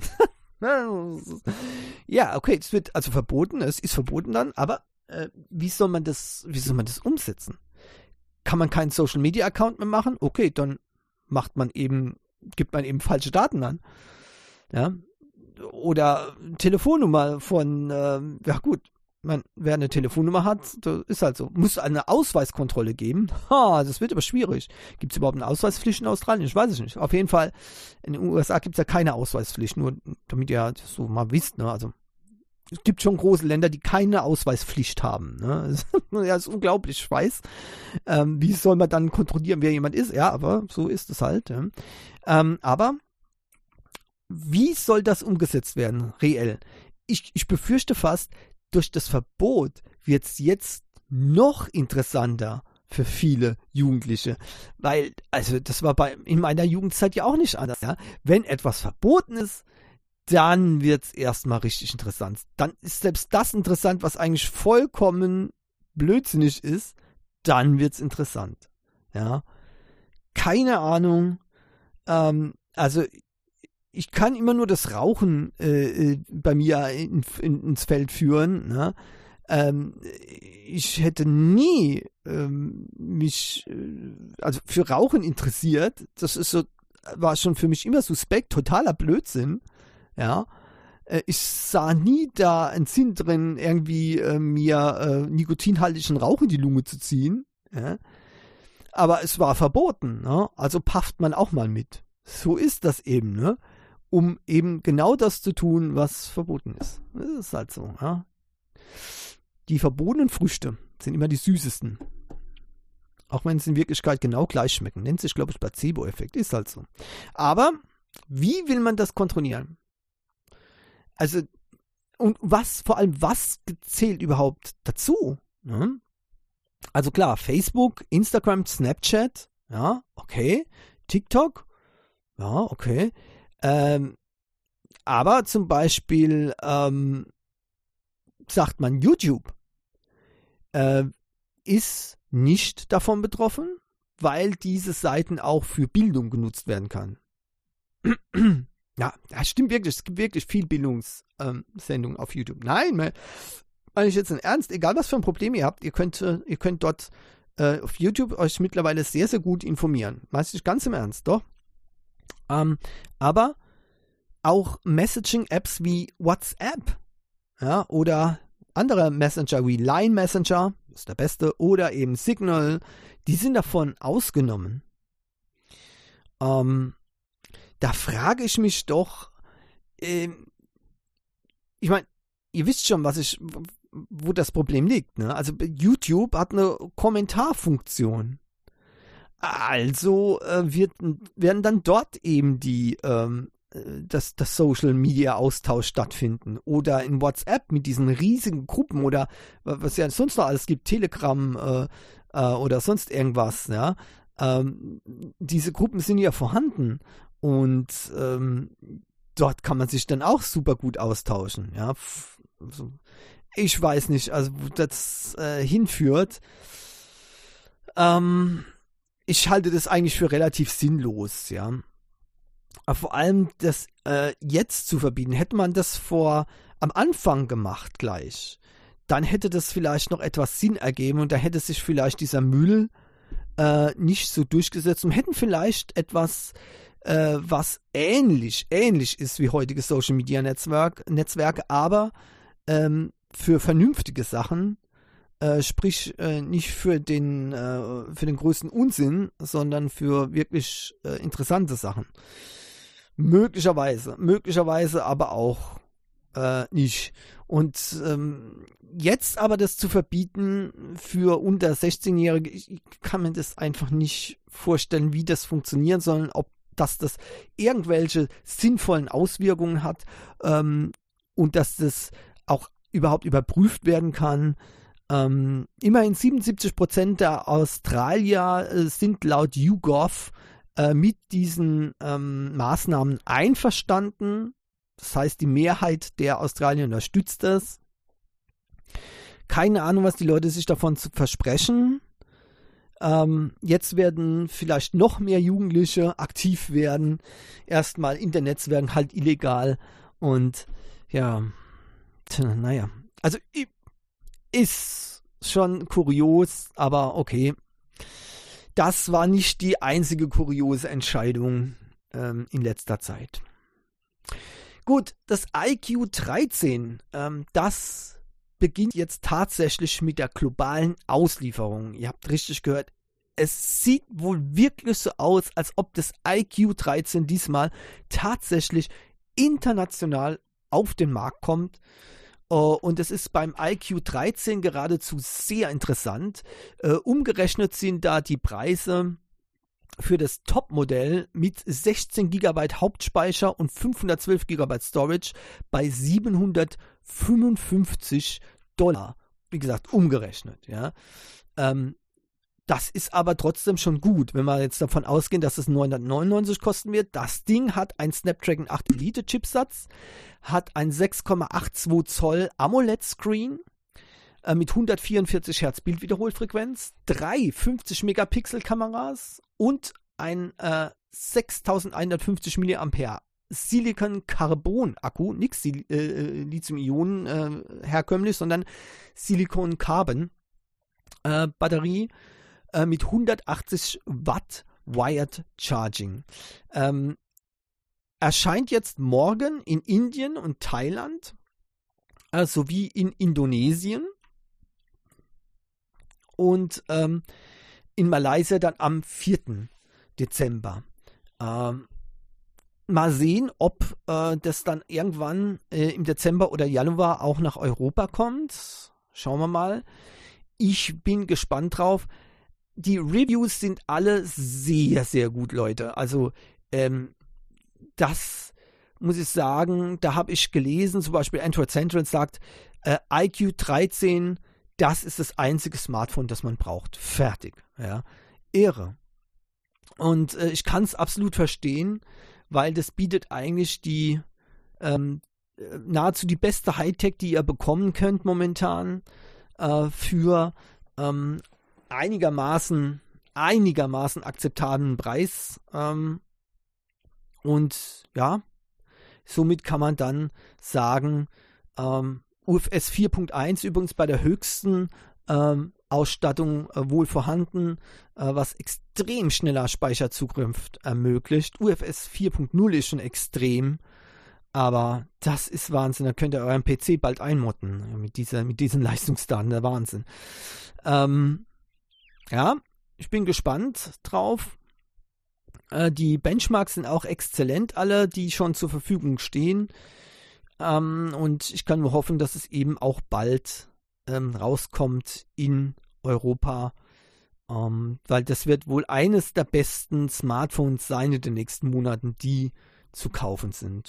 Ja, okay, es wird also verboten, es ist verboten dann, aber wie soll man das umsetzen? Kann man keinen Social Media Account mehr machen? Okay, dann gibt man eben falsche Daten an. Ja, oder Telefonnummer von, ja gut, wer eine Telefonnummer hat, das ist halt so. Muss eine Ausweiskontrolle geben. Das wird aber schwierig. Gibt es überhaupt eine Ausweispflicht in Australien? Ich weiß es nicht. Auf jeden Fall, in den USA gibt es ja keine Ausweispflicht, nur damit ihr das so mal wisst, ne? Also, es gibt schon große Länder, die keine Ausweispflicht haben. Ne? Ja, das ist unglaublich, ich weiß. Wie soll man dann kontrollieren, wer jemand ist? Ja, aber so ist es halt. Ja. Aber wie soll das umgesetzt werden, reell? Ich befürchte fast, durch das Verbot wird es jetzt noch interessanter für viele Jugendliche. Weil, also das war in meiner Jugendzeit ja auch nicht anders. Ja? Wenn etwas verboten ist, dann wird es erstmal richtig interessant. Dann ist selbst das interessant, was eigentlich vollkommen blödsinnig ist, dann wird es interessant. Ja? Keine Ahnung. Also ich kann immer nur das Rauchen bei mir ins Feld führen. Ne? Ich hätte nie mich also für Rauchen interessiert. Das ist so, war schon für mich immer suspekt, totaler Blödsinn. Ja. Ich sah nie da einen Sinn drin, irgendwie mir nikotinhaltigen Rauch in die Lunge zu ziehen. Ja? Aber es war verboten. Ne? Also pafft man auch mal mit. So ist das eben, ne? Um eben genau das zu tun, was verboten ist. Das ist halt so. Ja? Die verbotenen Früchte sind immer die süßesten. Auch wenn es in Wirklichkeit genau gleich schmecken. Nennt sich, glaube ich, Placebo-Effekt. Ist halt so. Aber wie will man das kontrollieren? Also, und vor allem, was zählt überhaupt dazu? Ne? Also klar, Facebook, Instagram, Snapchat, ja, okay. TikTok, ja, okay. Aber zum Beispiel sagt man, YouTube ist nicht davon betroffen, weil diese Seiten auch für Bildung genutzt werden kann. Ja, das stimmt wirklich. Es gibt wirklich viel Bildungssendungen auf YouTube. Nein, meine ich jetzt in Ernst, egal was für ein Problem ihr habt, ihr könnt dort auf YouTube euch mittlerweile sehr, sehr gut informieren. Meistens ganz im Ernst, doch. Aber auch Messaging-Apps wie WhatsApp, ja, oder andere Messenger wie Line Messenger, ist der beste, oder eben Signal, die sind davon ausgenommen. Da frage ich mich doch, ich meine, ihr wisst schon, wo das Problem liegt, ne? Also YouTube hat eine Kommentarfunktion. Also werden dann dort eben das Social Media Austausch stattfinden. Oder in WhatsApp mit diesen riesigen Gruppen oder was ja sonst noch alles gibt, Telegram oder sonst irgendwas, ja. Diese Gruppen sind ja vorhanden und dort kann man sich dann auch super gut austauschen, ja. Ich weiß nicht, also wo das hinführt. Ich halte das eigentlich für relativ sinnlos, ja. Aber vor allem das jetzt zu verbieten, hätte man das am Anfang gemacht gleich, dann hätte das vielleicht noch etwas Sinn ergeben und da hätte sich vielleicht dieser Müll nicht so durchgesetzt und hätten vielleicht etwas, was ähnlich ist wie heutige Social Media Netzwerke, aber für vernünftige Sachen, sprich nicht für den größten Unsinn, sondern für wirklich interessante Sachen. Möglicherweise aber auch nicht. Und jetzt aber das zu verbieten für unter 16-Jährige, ich kann mir das einfach nicht vorstellen, wie das funktionieren soll, ob das irgendwelche sinnvollen Auswirkungen hat und dass das auch überhaupt überprüft werden kann. Immerhin 77% der Australier sind laut YouGov mit diesen Maßnahmen einverstanden. Das heißt, die Mehrheit der Australier unterstützt das. Keine Ahnung, was die Leute sich davon versprechen. Jetzt werden vielleicht noch mehr Jugendliche aktiv werden. Erstmal Internets werden halt illegal. Und ja, naja. Also ist schon kurios, aber okay. Das war nicht die einzige kuriose Entscheidung in letzter Zeit. Gut, das iQOO 13, das beginnt jetzt tatsächlich mit der globalen Auslieferung. Ihr habt richtig gehört, es sieht wohl wirklich so aus, als ob das iQOO 13 diesmal tatsächlich international auf den Markt kommt. Und es ist beim iQOO 13 geradezu sehr interessant. Umgerechnet sind da die Preise für das Top-Modell mit 16 GB Hauptspeicher und 512 GB Storage bei $755. Wie gesagt, umgerechnet. Ja. Das ist aber trotzdem schon gut, wenn wir jetzt davon ausgehen, dass es 999 kosten wird. Das Ding hat einen Snapdragon 8 Elite Chipsatz, hat ein 6,82 Zoll AMOLED-Screen mit 144 Hertz Bildwiederholfrequenz, 3 50 Megapixel Kameras und ein 6150 mAh Silicon-Carbon-Akku, nichts Lithium-Ionen herkömmlich, sondern Silicon-Carbon-Batterie mit 180 Watt Wired Charging. Erscheint jetzt morgen in Indien und Thailand sowie in Indonesien und in Malaysia dann am 4. Dezember. Mal sehen, ob das dann irgendwann im Dezember oder Januar auch nach Europa kommt. Schauen wir mal. Ich bin gespannt drauf. Die Reviews sind alle sehr, sehr gut, Leute. Also das muss ich sagen, da habe ich gelesen, zum Beispiel Android Central sagt, iQOO 13, das ist das einzige Smartphone, das man braucht. Fertig. Ja. Irre. Und ich kann es absolut verstehen, weil das bietet eigentlich die nahezu die beste Hightech, die ihr bekommen könnt momentan für einigermaßen akzeptablen Preis. Und ja, somit kann man dann sagen, UFS 4.1 übrigens bei der höchsten Ausstattung wohl vorhanden, was extrem schneller Speicherzugriff ermöglicht. UFS 4.0 ist schon extrem. Aber das ist Wahnsinn. Da könnt ihr euren PC bald einmotten mit diesen Leistungsdaten. Der Wahnsinn. Ja, ich bin gespannt drauf. Die Benchmarks sind auch exzellent, alle, die schon zur Verfügung stehen. Und ich kann nur hoffen, dass es eben auch bald rauskommt in Europa. Weil das wird wohl eines der besten Smartphones sein in den nächsten Monaten, die zu kaufen sind.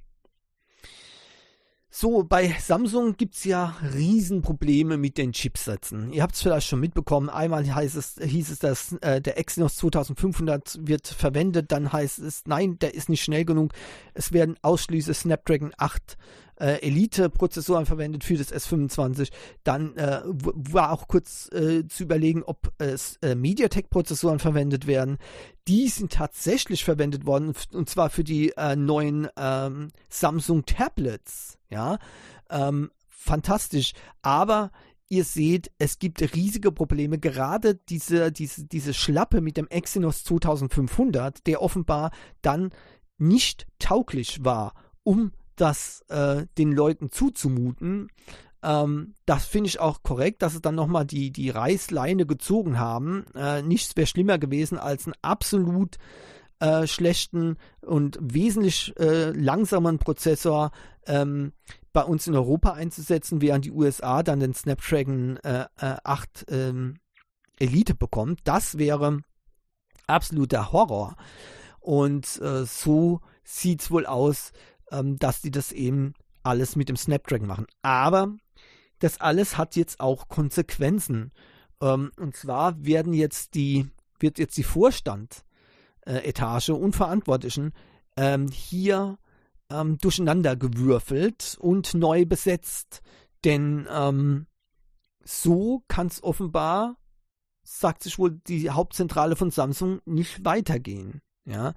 So, bei Samsung gibt es ja Riesenprobleme mit den Chipsätzen. Ihr habt es vielleicht schon mitbekommen. Einmal hieß es, dass der Exynos 2500 wird verwendet. Dann heißt es, nein, der ist nicht schnell genug. Es werden ausschließlich Snapdragon 8 Elite-Prozessoren verwendet für das S25. Dann war auch kurz zu überlegen, ob MediaTek-Prozessoren verwendet werden. Die sind tatsächlich verwendet worden, und zwar für die neuen Samsung Tablets. Ja, fantastisch. Aber ihr seht, es gibt riesige Probleme. Gerade diese Schlappe mit dem Exynos 2500, der offenbar dann nicht tauglich war, um das den Leuten zuzumuten. Das finde ich auch korrekt, dass sie dann nochmal die Reißleine gezogen haben. Nichts wäre schlimmer gewesen als einen absolut schlechten und wesentlich langsameren Prozessor bei uns in Europa einzusetzen, während die USA dann den Snapdragon 8 Elite bekommt. Das wäre absoluter Horror. Und so sieht es wohl aus, dass die das eben alles mit dem Snapdragon machen. Aber das alles hat jetzt auch Konsequenzen. Und zwar wird jetzt die Vorstand-Etage und Verantwortlichen hier durcheinander gewürfelt und neu besetzt. Denn so kann es offenbar, sagt sich wohl die Hauptzentrale von Samsung, nicht weitergehen. Ja.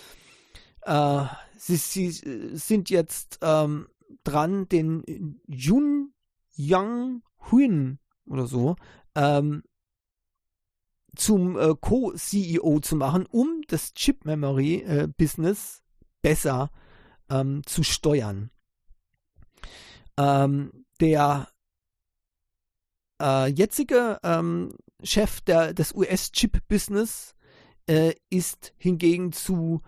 Sie sind jetzt dran, den Jun Young Huin oder so zum Co-CEO zu machen, um das Chip-Memory-Business besser zu steuern. Der jetzige Chef des US-Chip-Business ist hingegen zum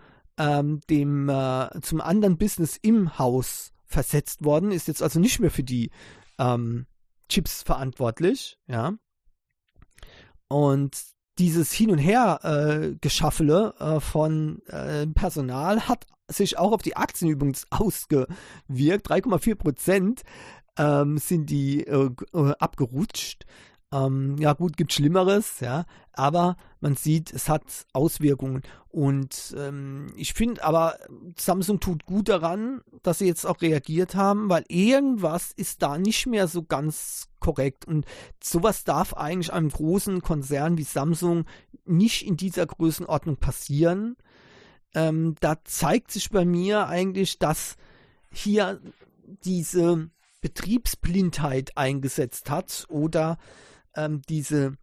anderen Business im Haus versetzt worden, ist jetzt also nicht mehr für die Chips verantwortlich, ja. Und dieses Hin- und Her von Personal hat sich auch auf die Aktien übrigens ausgewirkt. 3,4% sind die abgerutscht. Ja gut, gibt Schlimmeres, ja, aber man sieht, es hat Auswirkungen. Und ich finde aber, Samsung tut gut daran, dass sie jetzt auch reagiert haben, weil irgendwas ist da nicht mehr so ganz korrekt. Und sowas darf eigentlich einem großen Konzern wie Samsung nicht in dieser Größenordnung passieren. Da zeigt sich bei mir eigentlich, dass hier diese Betriebsblindheit eingesetzt hat oder diese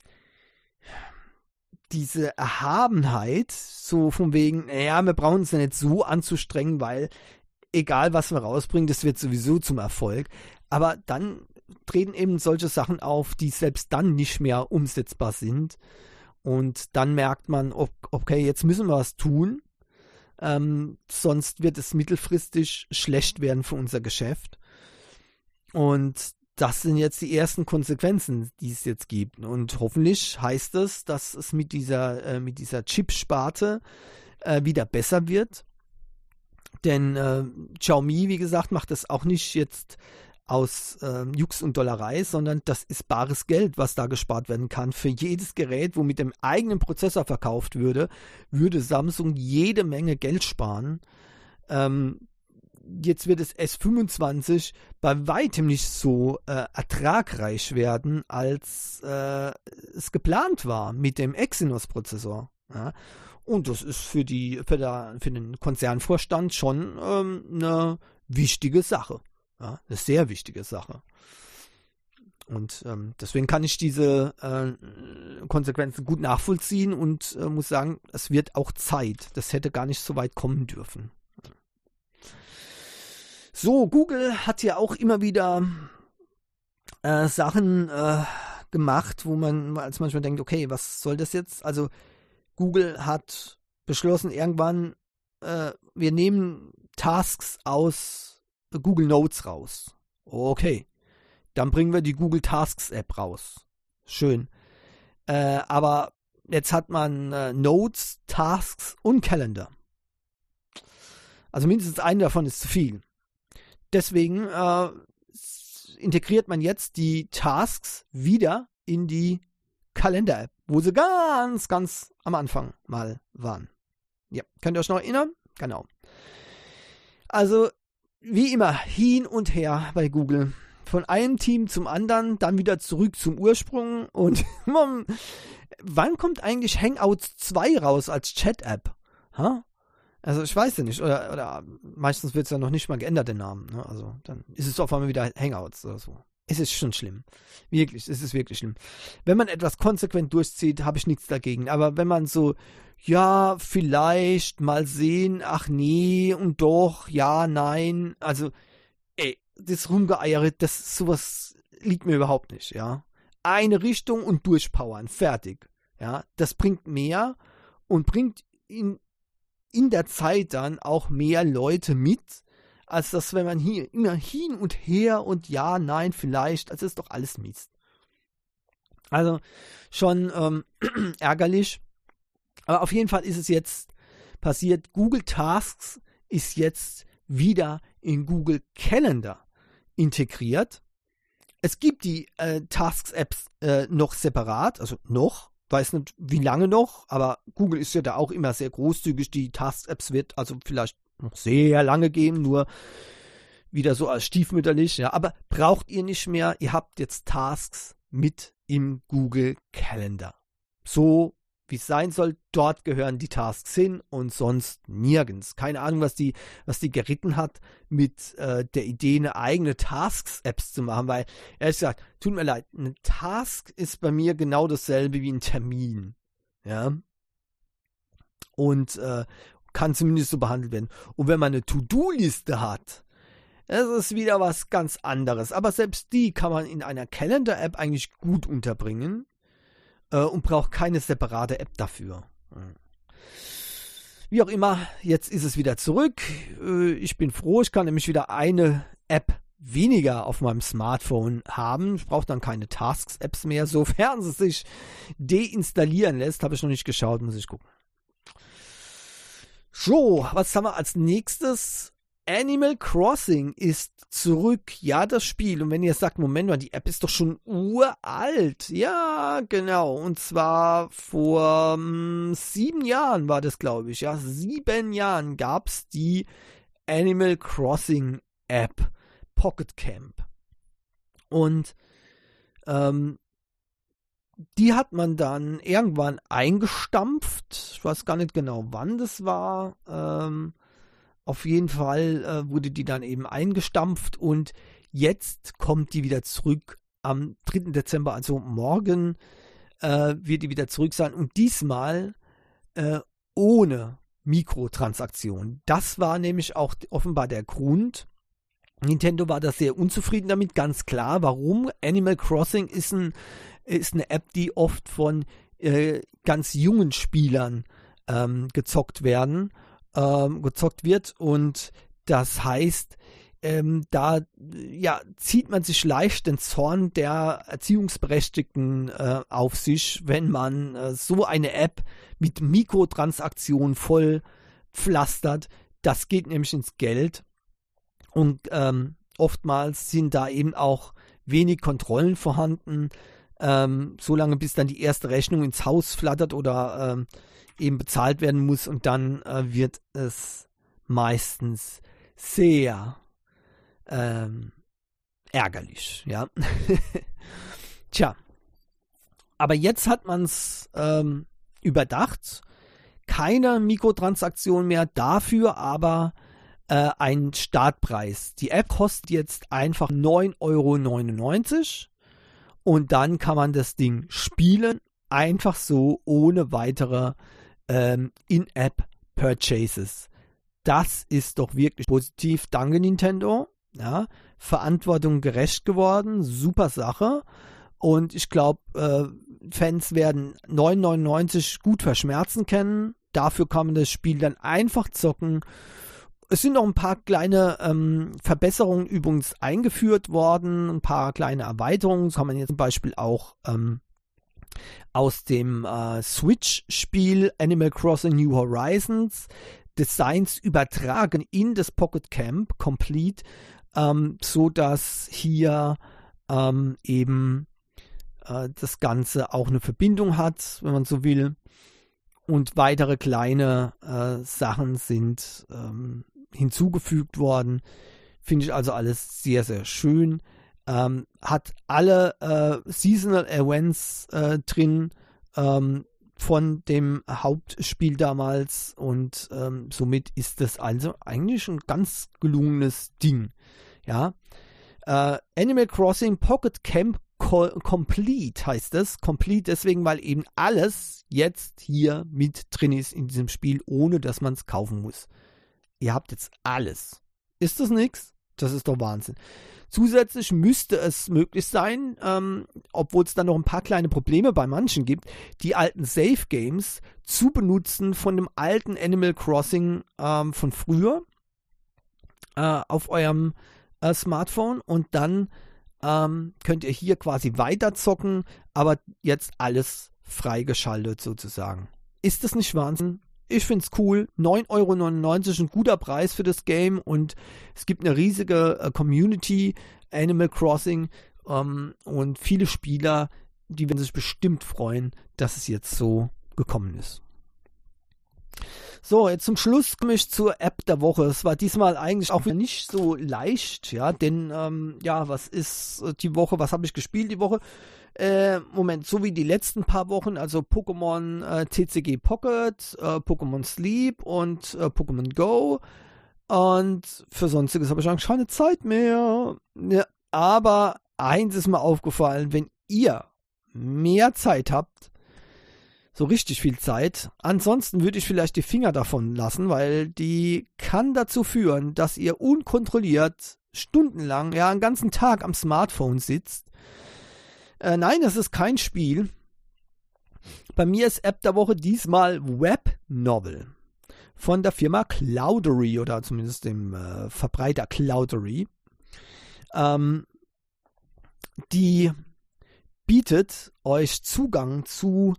Erhabenheit, so von wegen, naja, wir brauchen uns ja nicht so anzustrengen, weil egal was wir rausbringen, das wird sowieso zum Erfolg. Aber dann treten eben solche Sachen auf, die selbst dann nicht mehr umsetzbar sind. Und dann merkt man, okay, jetzt müssen wir was tun, sonst wird es mittelfristig schlecht werden für unser Geschäft. Und das sind jetzt die ersten Konsequenzen, die es jetzt gibt. Und hoffentlich heißt es, dass es mit dieser Chip-Sparte wieder besser wird. Denn Xiaomi, wie gesagt, macht das auch nicht jetzt aus Jux und Dollerei, sondern das ist bares Geld, was da gespart werden kann. Für jedes Gerät, wo mit dem eigenen Prozessor verkauft würde Samsung jede Menge Geld sparen. Jetzt wird das S25 bei weitem nicht so ertragreich werden, als es geplant war mit dem Exynos-Prozessor. Ja? Und das ist für den Konzernvorstand schon eine wichtige Sache. Ja? Eine sehr wichtige Sache. Und deswegen kann ich diese Konsequenzen gut nachvollziehen und muss sagen, es wird auch Zeit. Das hätte gar nicht so weit kommen dürfen. So, Google hat ja auch immer wieder Sachen gemacht, wo man als manchmal denkt, okay, was soll das jetzt? Also Google hat beschlossen irgendwann, wir nehmen Tasks aus Google Notes raus. Okay, dann bringen wir die Google Tasks App raus. Schön. Aber jetzt hat man Notes, Tasks und Calendar. Also mindestens einen davon ist zu viel. Deswegen integriert man jetzt die Tasks wieder in die Kalender-App, wo sie ganz, ganz am Anfang mal waren. Ja, könnt ihr euch noch erinnern? Genau. Also, wie immer, hin und her bei Google. Von einem Team zum anderen, dann wieder zurück zum Ursprung. Und wann kommt eigentlich Hangouts 2 raus als Chat-App? Ha? Also ich weiß ja nicht, oder meistens wird es ja noch nicht mal geändert, der Name. Ne? Also dann ist es auf einmal wieder Hangouts oder so. Es ist schon schlimm. Wirklich, es ist wirklich schlimm. Wenn man etwas konsequent durchzieht, habe ich nichts dagegen. Aber wenn man so, ja, vielleicht, mal sehen, ach nee, und doch, ja, nein, also, das Rumgeeiere, sowas liegt mir überhaupt nicht, ja. Eine Richtung und durchpowern, fertig. Ja, das bringt mehr und bringt in der Zeit dann auch mehr Leute mit, als das, wenn man hier immer hin und her und ja, nein, vielleicht, also ist doch alles Mist. Also schon ärgerlich. Aber auf jeden Fall ist es jetzt passiert, Google Tasks ist jetzt wieder in Google Calendar integriert. Es gibt die Tasks-Apps noch separat, also noch, weiß nicht wie lange noch, aber Google ist ja da auch immer sehr großzügig. Die Tasks-Apps wird also vielleicht noch sehr lange geben, nur wieder so als stiefmütterlich, ja, aber braucht ihr nicht mehr, ihr habt jetzt Tasks mit im Google Calendar. So wie es sein soll, dort gehören die Tasks hin und sonst nirgends. Keine Ahnung, was die geritten hat, mit der Idee, eine eigene Tasks-Apps zu machen, weil, ehrlich gesagt, tut mir leid, eine Task ist bei mir genau dasselbe wie ein Termin. Ja. Und kann zumindest so behandelt werden. Und wenn man eine To-Do-Liste hat, das ist wieder was ganz anderes. Aber selbst die kann man in einer Calendar-App eigentlich gut unterbringen. Und braucht keine separate App dafür. Wie auch immer, jetzt ist es wieder zurück. Ich bin froh, ich kann nämlich wieder eine App weniger auf meinem Smartphone haben. Ich brauche dann keine Tasks-Apps mehr, sofern sie sich deinstallieren lässt. Habe ich noch nicht geschaut, muss ich gucken. So, was haben wir als nächstes? Animal Crossing ist zurück. Ja, das Spiel. Und wenn ihr sagt, Moment mal, die App ist doch schon uralt. Ja, genau. Und zwar vor 7 Jahren war das, glaube ich. Ja, 7 Jahren gab es die Animal Crossing App Pocket Camp. Und die hat man dann irgendwann eingestampft. Ich weiß gar nicht genau, wann das war. Auf jeden Fall wurde die dann eben eingestampft und jetzt kommt die wieder zurück am 3. Dezember, also morgen wird die wieder zurück sein und diesmal ohne Mikrotransaktion. Das war nämlich auch offenbar der Grund. Nintendo war da sehr unzufrieden damit, ganz klar. Warum? Animal Crossing ist eine App, die oft von ganz jungen Spielern gezockt wird und das heißt, da zieht man sich leicht den Zorn der Erziehungsberechtigten auf sich, wenn man so eine App mit Mikrotransaktionen voll pflastert. Das geht nämlich ins Geld und oftmals sind da eben auch wenig Kontrollen vorhanden, solange bis dann die erste Rechnung ins Haus flattert oder eben bezahlt werden muss und dann wird es meistens sehr ärgerlich, ja. Tja, aber jetzt hat man es überdacht, keine Mikrotransaktion mehr, dafür aber einen Startpreis. Die App kostet jetzt einfach 9,99 € und dann kann man das Ding spielen, einfach so, ohne weitere In-App-Purchases. das ist doch wirklich positiv. Danke, Nintendo. Ja, Verantwortung gerecht geworden. Super Sache. Und ich glaube, Fans werden 9,99 gut verschmerzen können. Dafür kann man das Spiel dann einfach zocken. Es sind noch ein paar kleine Verbesserungen übrigens eingeführt worden, ein paar kleine Erweiterungen. Das kann man jetzt zum Beispiel auch aus dem Switch-Spiel Animal Crossing New Horizons Designs übertragen in das Pocket Camp Complete, so dass hier eben das Ganze auch eine Verbindung hat, wenn man so will. Und weitere kleine Sachen sind hinzugefügt worden. Finde ich also alles sehr, sehr schön. Hat alle Seasonal Events drin von dem Hauptspiel damals und somit ist das also eigentlich ein ganz gelungenes Ding. Ja. Animal Crossing Pocket Camp Complete heißt es. Complete deswegen, weil eben alles jetzt hier mit drin ist in diesem Spiel, ohne dass man es kaufen muss. Ihr habt jetzt alles. Ist das nichts? Das ist doch Wahnsinn. Zusätzlich müsste es möglich sein, obwohl es dann noch ein paar kleine Probleme bei manchen gibt, die alten Save Games zu benutzen von dem alten Animal Crossing von früher auf eurem Smartphone und dann könnt ihr hier quasi weiter zocken, aber jetzt alles freigeschaltet sozusagen. Ist das nicht Wahnsinn? Ich finde es cool. 9,99 € ein guter Preis für das Game und es gibt eine riesige Community Animal Crossing und viele Spieler, die werden sich bestimmt freuen, dass es jetzt so gekommen ist. So, jetzt zum Schluss komme ich zur App der Woche. Es war diesmal eigentlich auch wieder nicht so leicht, ja, denn, was ist die Woche, was habe ich gespielt die Woche? Moment, so wie die letzten paar Wochen, also Pokémon TCG Pocket, Pokémon Sleep und Pokémon Go und für Sonstiges habe ich eigentlich keine Zeit mehr. Ja, aber eins ist mir aufgefallen, wenn ihr mehr Zeit habt, so richtig viel Zeit. Ansonsten würde ich vielleicht die Finger davon lassen, weil die kann dazu führen, dass ihr unkontrolliert stundenlang, ja, einen ganzen Tag am Smartphone sitzt. Nein, das ist kein Spiel. Bei mir ist App der Woche diesmal Web Novel von der Firma Cloudery oder zumindest dem Verbreiter Cloudery. Die bietet euch Zugang zu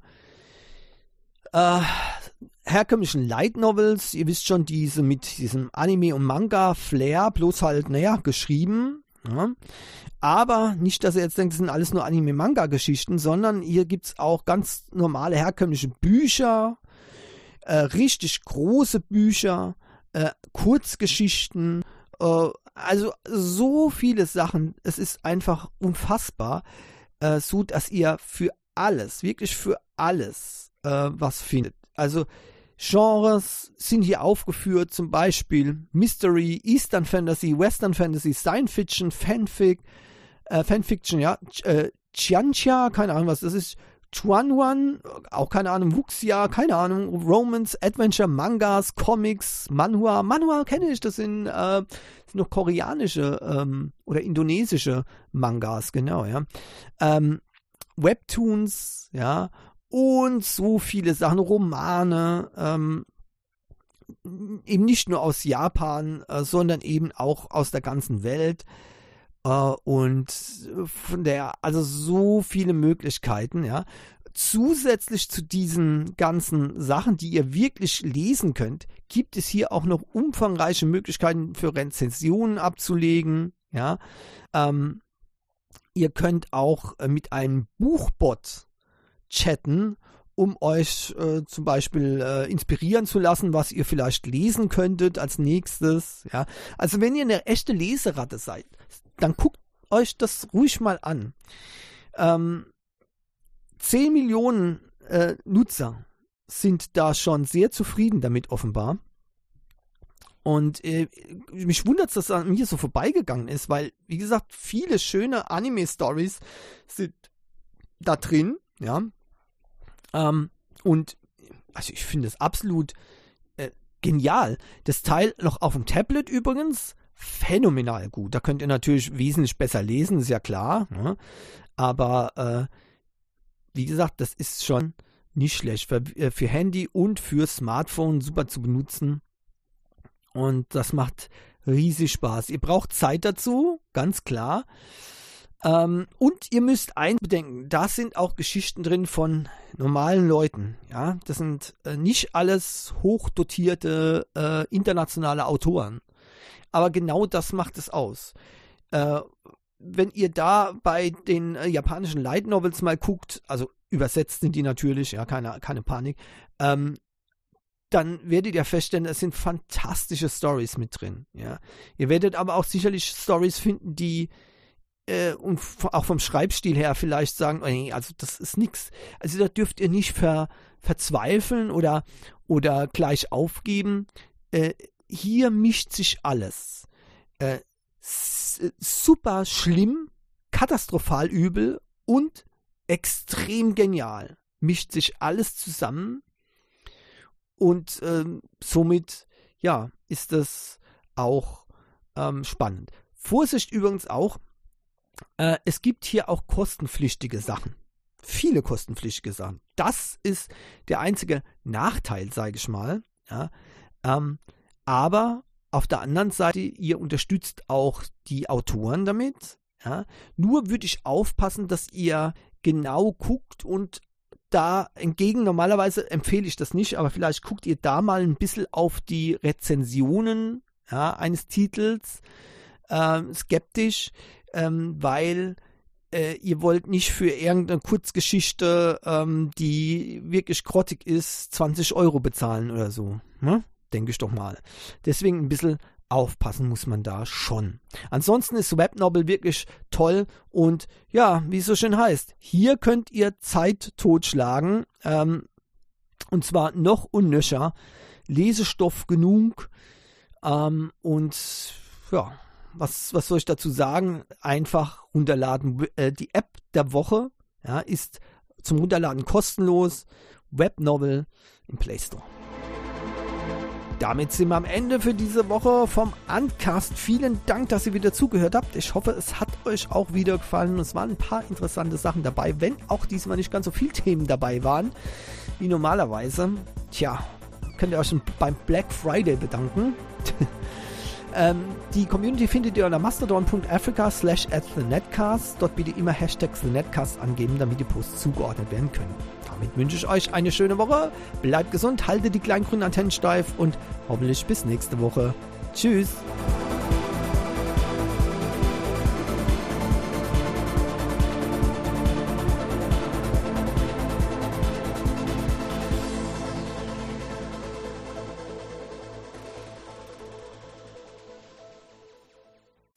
herkömmlichen Light Novels, ihr wisst schon, diese mit diesem Anime- und Manga-Flair, bloß halt, geschrieben. Ja. Aber nicht, dass ihr jetzt denkt, das sind alles nur Anime-Manga-Geschichten, sondern hier gibt es auch ganz normale herkömmliche Bücher, richtig große Bücher, Kurzgeschichten, also so viele Sachen. Es ist einfach unfassbar, so dass ihr für alles, wirklich für alles was findet. Also Genres sind hier aufgeführt, zum Beispiel Mystery, Eastern Fantasy, Western Fantasy, Science Fiction, Fanfiction, ja, Qianxia, keine Ahnung was das ist, Chuanwan, auch keine Ahnung, Wuxia, keine Ahnung, Romance, Adventure, Mangas, Comics, Manhwa kenne ich, das sind noch koreanische oder indonesische Mangas, genau, ja, Webtoons, ja, und so viele Sachen, Romane, eben nicht nur aus Japan, sondern eben auch aus der ganzen Welt. Und also so viele Möglichkeiten, ja. Zusätzlich zu diesen ganzen Sachen, die ihr wirklich lesen könnt, gibt es hier auch noch umfangreiche Möglichkeiten für Rezensionen abzulegen, ja. Ihr könnt auch mit einem Buchbot chatten, um euch zum Beispiel inspirieren zu lassen, was ihr vielleicht lesen könntet als nächstes. Ja? Also wenn ihr eine echte Leseratte seid, dann guckt euch das ruhig mal an. 10 Millionen Nutzer sind da schon sehr zufrieden damit offenbar. Und mich wundert es, dass es an mir so vorbeigegangen ist, weil, wie gesagt, viele schöne Anime-Stories sind da drin, ja. Und also ich finde es absolut genial. Das Teil noch auf dem Tablet übrigens, phänomenal gut. Da könnt ihr natürlich wesentlich besser lesen, ist ja klar. Ne? Aber wie gesagt, das ist schon nicht schlecht. Für Handy und für Smartphone super zu benutzen. Und das macht riesig Spaß. Ihr braucht Zeit dazu, ganz klar. Und ihr müsst eins bedenken, da sind auch Geschichten drin von normalen Leuten. Ja, das sind nicht alles hochdotierte internationale Autoren. Aber genau das macht es aus. Wenn ihr da bei den japanischen Light Novels mal guckt, also übersetzt sind die natürlich, ja, keine Panik, dann werdet ihr feststellen, es sind fantastische Storys mit drin. Ja. Ihr werdet aber auch sicherlich Storys finden, die und auch vom Schreibstil her vielleicht sagen, nee, also das ist nichts. Also da dürft ihr nicht verzweifeln oder gleich aufgeben. Hier mischt sich alles. Super schlimm, katastrophal übel und extrem genial. Mischt sich alles zusammen und somit, ja, ist das auch spannend. Vorsicht übrigens auch, es gibt hier auch kostenpflichtige Sachen. Viele kostenpflichtige Sachen. Das ist der einzige Nachteil, sage ich mal. Ja. Aber auf der anderen Seite, ihr unterstützt auch die Autoren damit. Ja. Nur würde ich aufpassen, dass ihr genau guckt und da normalerweise empfehle ich das nicht, aber vielleicht guckt ihr da mal ein bisschen auf die Rezensionen eines Titels skeptisch, weil ihr wollt nicht für irgendeine Kurzgeschichte, die wirklich grottig ist, 20 € bezahlen oder so. Ne? Denke ich doch mal. Deswegen ein bisschen aufpassen muss man da schon. Ansonsten ist Webnovel wirklich toll und ja, wie es so schön heißt, hier könnt ihr Zeit totschlagen und zwar noch und nöcher. Lesestoff genug und ja, was soll ich dazu sagen? Einfach runterladen. Die App der Woche ist zum Runterladen kostenlos. Webnovel im Play Store. Damit sind wir am Ende für diese Woche vom Uncast. Vielen Dank, dass ihr wieder zugehört habt. Ich hoffe, es hat euch auch wieder gefallen. Es waren ein paar interessante Sachen dabei, wenn auch diesmal nicht ganz so viele Themen dabei waren wie normalerweise. Tja, könnt ihr euch beim Black Friday bedanken. Die Community findet ihr unter mastodon.africa/@thenetcast. Dort bitte immer #thenetcast angeben, damit die Posts zugeordnet werden können. Damit wünsche ich euch eine schöne Woche. Bleibt gesund, haltet die kleinen grünen Antennen steif und hoffentlich bis nächste Woche. Tschüss.